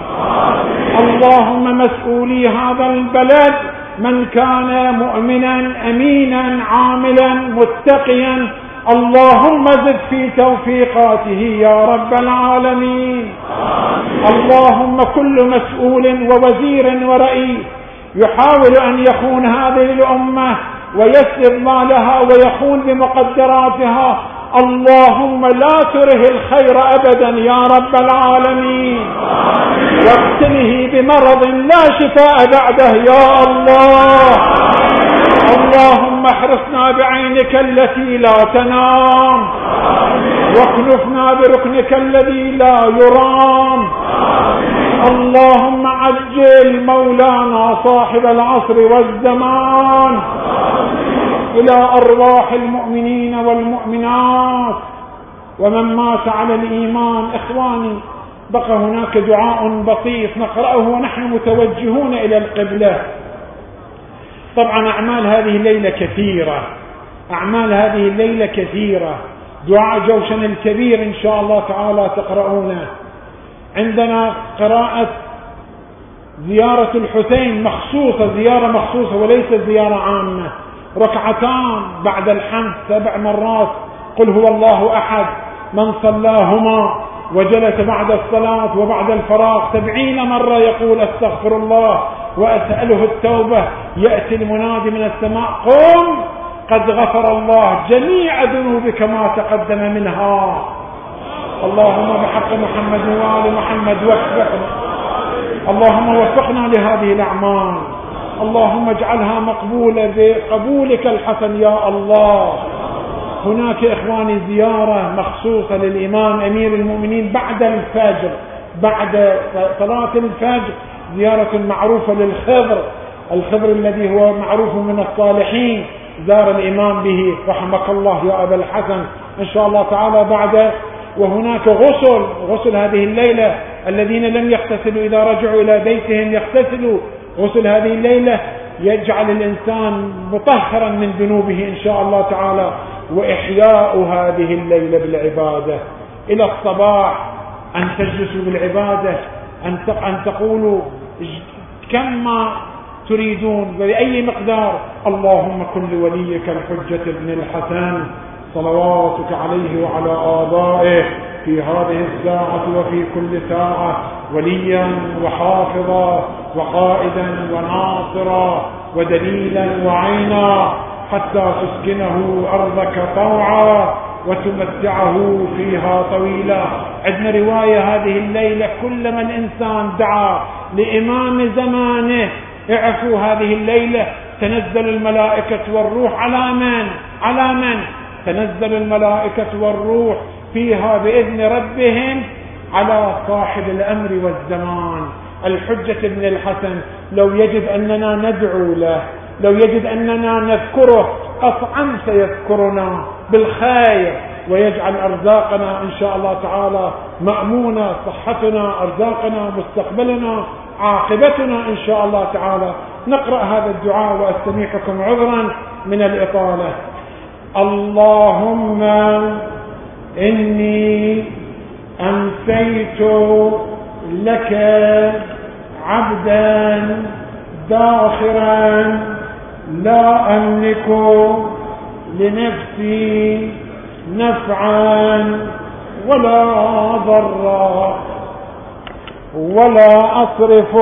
اللهم مسؤولي هذا البلد من كان مؤمنا أمينا عاملا متقيا اللهم زد في توفيقاته يا رب العالمين. اللهم كل مسؤول ووزير ورئيس يحاول أن يخون هذه الأمة ويستضلالها ويخون بمقدراتها اللهم لا تره الخير أبدا يا رب العالمين. واقتله بمرض لا شفاء بعده يا الله. اللهم احرسنا بعينك التي لا تنام واكنفنا بركنك الذي لا يرام. اللهم عجل مولانا صاحب العصر والزمان إلى أرواح المؤمنين والمؤمنات ومن مات على الإيمان. إخواني بقى هناك دعاء بسيط نقرأه ونحن متوجهون إلى القبلة. طبعا أعمال هذه الليلة كثيرة أعمال هذه الليلة كثيرة. دعاء جوشن الكبير إن شاء الله تعالى تقرؤونه. عندنا قراءة زيارة الحسين مخصوصة زيارة مخصوصة وليست زيارة عامة. ركعتان بعد الحمد سبع مرات قل هو الله أحد من صلاهما وجلس بعد الصلاة وبعد الفراغ سبعين مرة يقول استغفر الله وأسأله التوبة. يأتي المنادي من السماء قم قد غفر الله جميع ذنوبك ما تقدم منها. اللهم بحق محمد وآل محمد وفقنا. اللهم وفقنا لهذه الأعمال. اللهم اجعلها مقبولة بقبولك الحسن يا الله. هناك إخواني زيارة مخصوصة للإمام أمير المؤمنين بعد الفجر بعد صلاة الفجر زيارة معروفة للخضر الخضر الذي هو معروف من الصالحين زار الإمام به رحمك الله يا أبا الحسن إن شاء الله تعالى بعد. وهناك غسل غسل هذه الليلة الذين لم يغتسلوا إذا رجعوا إلى بيتهم يغتسلوا. غسل هذه الليلة يجعل الإنسان مطهرا من ذنوبه إن شاء الله تعالى. وإحياء هذه الليلة بالعبادة إلى الصباح أن تجلسوا بالعبادة أن تقولوا كما تريدون بأي مقدار. اللهم كن لوليك الحجة ابن الحسن صلواتك عليه وعلى آبائه في هذه الساعة وفي كل ساعة وليا وحافظا وقائدا وناصرا ودليلا وعينا، حتى تسكنه أرضك طوعا وتمتعه فيها طويلا. عندنا رواية هذه الليلة: كلما الإنسان دعا لإمام زمانه اعفوا هذه الليلة تنزل الملائكة والروح على من؟ على من؟ تنزل الملائكة والروح فيها بإذن ربهم على صاحب الأمر والزمان. الحجة بن الحسن لو يجد أننا ندعو له، لو يجد أننا نذكره، قطعا سيذكرنا بالخير ويجعل أرزاقنا إن شاء الله تعالى مأمونة، صحتنا، أرزاقنا، مستقبلنا، عاقبتنا إن شاء الله تعالى. نقرأ هذا الدعاء وأستميحكم عذرا من الإطالة. اللهم إني أمسيت لك عبدا داخرا لا أملك لنفسي نفعا ولا ضرا ولا أصرف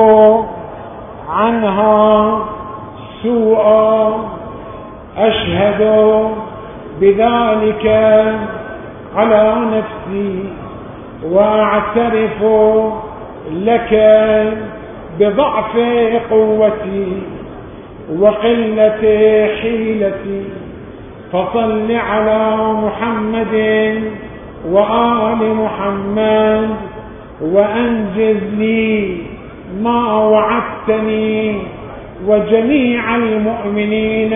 عنها سوءا، أشهد بذلك على نفسي وأعترف لك بضعف قوتي وقلة حيلتي، فصل على محمد وآل محمد وأنجز لي ما وعدتني وجميع المؤمنين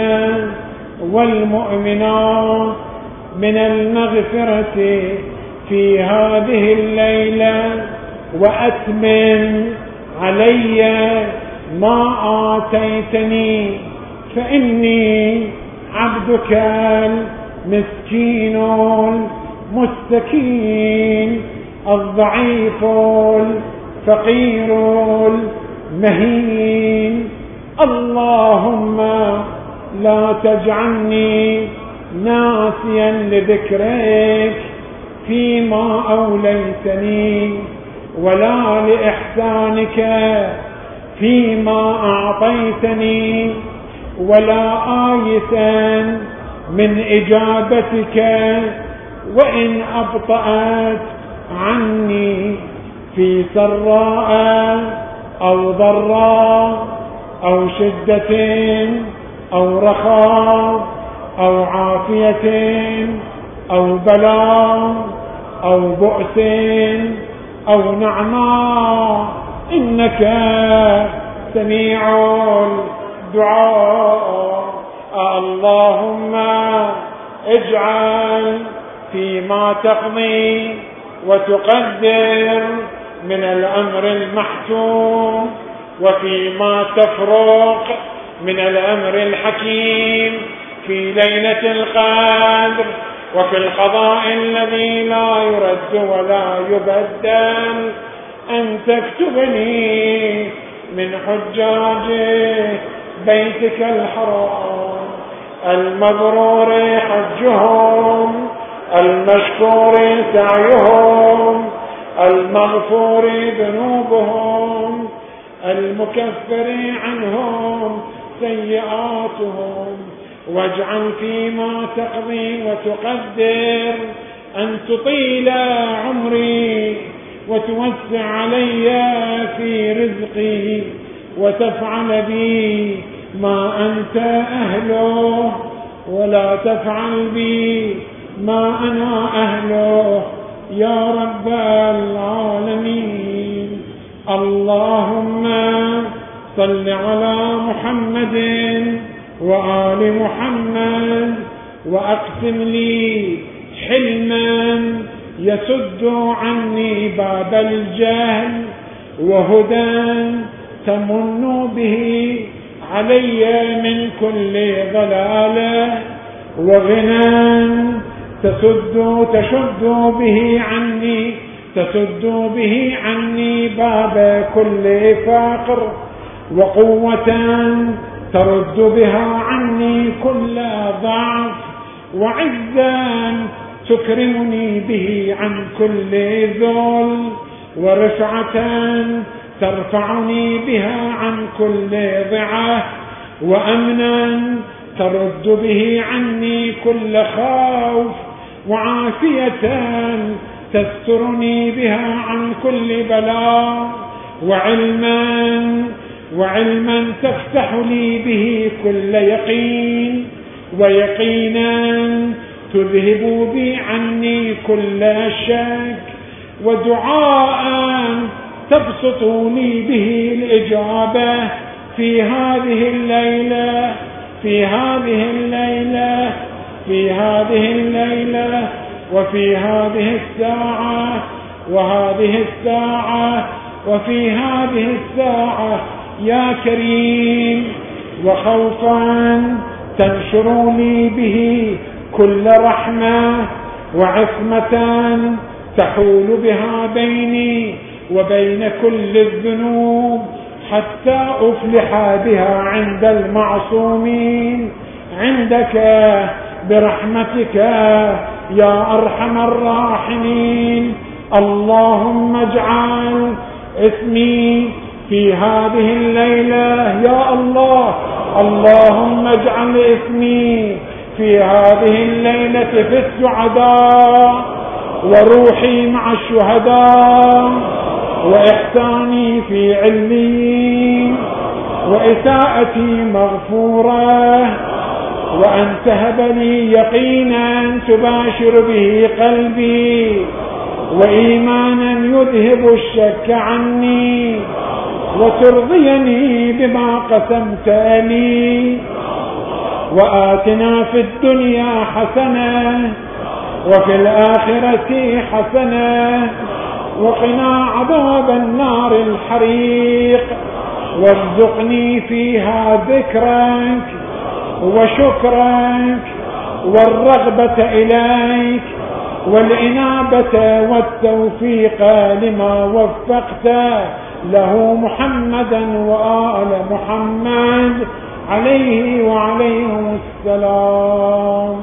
والمؤمنات من المغفرة في هذه الليلة، وأتمم علي ما آتيتني، فإني عبدك المسكين المستكين الضعيف الفقير المهين. اللهم لا تجعلني ناسيا لذكرك فيما أوليتني، ولا لإحسانك فيما أعطيتني، ولا آيسا من إجابتك وإن أبطأت عني في سراء أو ضراء أو شدة أو رخاء أو عافية أو بلاء أو بؤس أو نعماء، إنك سميع الدعاء. اللهم اجعل فيما تقضي وتقدر من الأمر المحتوم وفيما تفرق من الأمر الحكيم في ليلة القدر وفي القضاء الذي لا يرد ولا يبدل، أن تكتبني من حجاج بيتك الحرام المبرور حجهم، المشكور سعيهم، المغفور ذنوبهم، المكفر عنهم سيئاتهم. واجعل فيما تقضي وتقدر أن تطيل عمري وتوسع علي في رزقي وتفعل بي ما أنت أهله ولا تفعل بي ما أنا أهله يا رب العالمين. اللهم صل على محمد وآل محمد، وأقسم لي حلما يسد عني باب الجهل، وهدى تمن به علي من كل ضلالة، وغنى تسد تشد به عني تسد به عني باب كل فقر، وقوة ترد بها عني كل ضعف، وعزا تكرمني به عن كل ذل، ورفعة ترفعني بها عن كل ضعة، وأمنا ترد به عني كل خوف، وعافية تسترني بها عن كل بلاء، وعلما وعلما تفتح لي به كل يقين، ويقينا تذهب بي عني كل شك، ودعاء تبسط لي به الإجابة في هذه الليلة في هذه الليلة في هذه الليلة وفي هذه الساعة وهذه الساعة وفي هذه الساعة يا كريم. وخوفا تنشر لي به كل رحمة، وعصمة تحول بها بيني وبين كل الذنوب، حتى أفلح بها عند المعصومين عندك برحمتك يا أرحم الراحمين. اللهم اجعل اسمي في هذه الليلة يا الله، اللهم اجعل اسمي في هذه الليلة في السعداء، وروحي مع الشهداء، وإحساني في عليين، وإساءتي مغفورة، وأن تهب لي يقينا تباشر به قلبي، وإيمانا يذهب الشك عني، وترضيني بما قسمت لي. وآتنا في الدنيا حسنة وفي الآخرة حسنة، وقنا عذاب النار الحريق، وارزقني فيها ذكرك وشكرك والرغبة إليك والإنابة والتوفيق لما وفقت له محمدا وآل محمد عليه وعليهم السلام.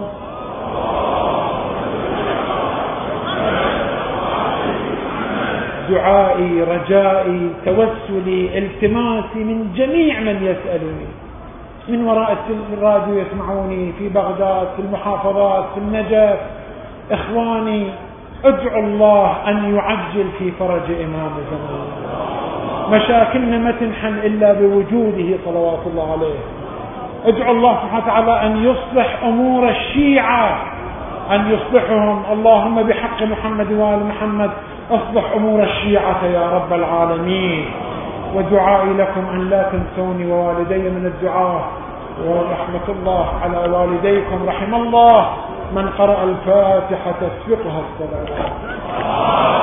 دعائي رجائي توسلي التماسي من جميع من يسألني، من وراء الراديو يسمعوني في بغداد، في المحافظات، في النجف، إخواني، ادعوا الله أن يعجل في فرج إمام زمان. مشاكلنا ما تنحل إلا بوجوده صلوات الله عليه. ادعوا الله سبحانه وتعالى أن يصلح أمور الشيعة، أن يصلحهم. اللهم بحق محمد وآل محمد أصلح أمور الشيعة يا رب العالمين. ودعائي لكم أن لا تنسوني ووالدي من الدعاء، ورحمة الله على والديكم. رحم الله من قرأ الفاتحة تسبقها الصلاة.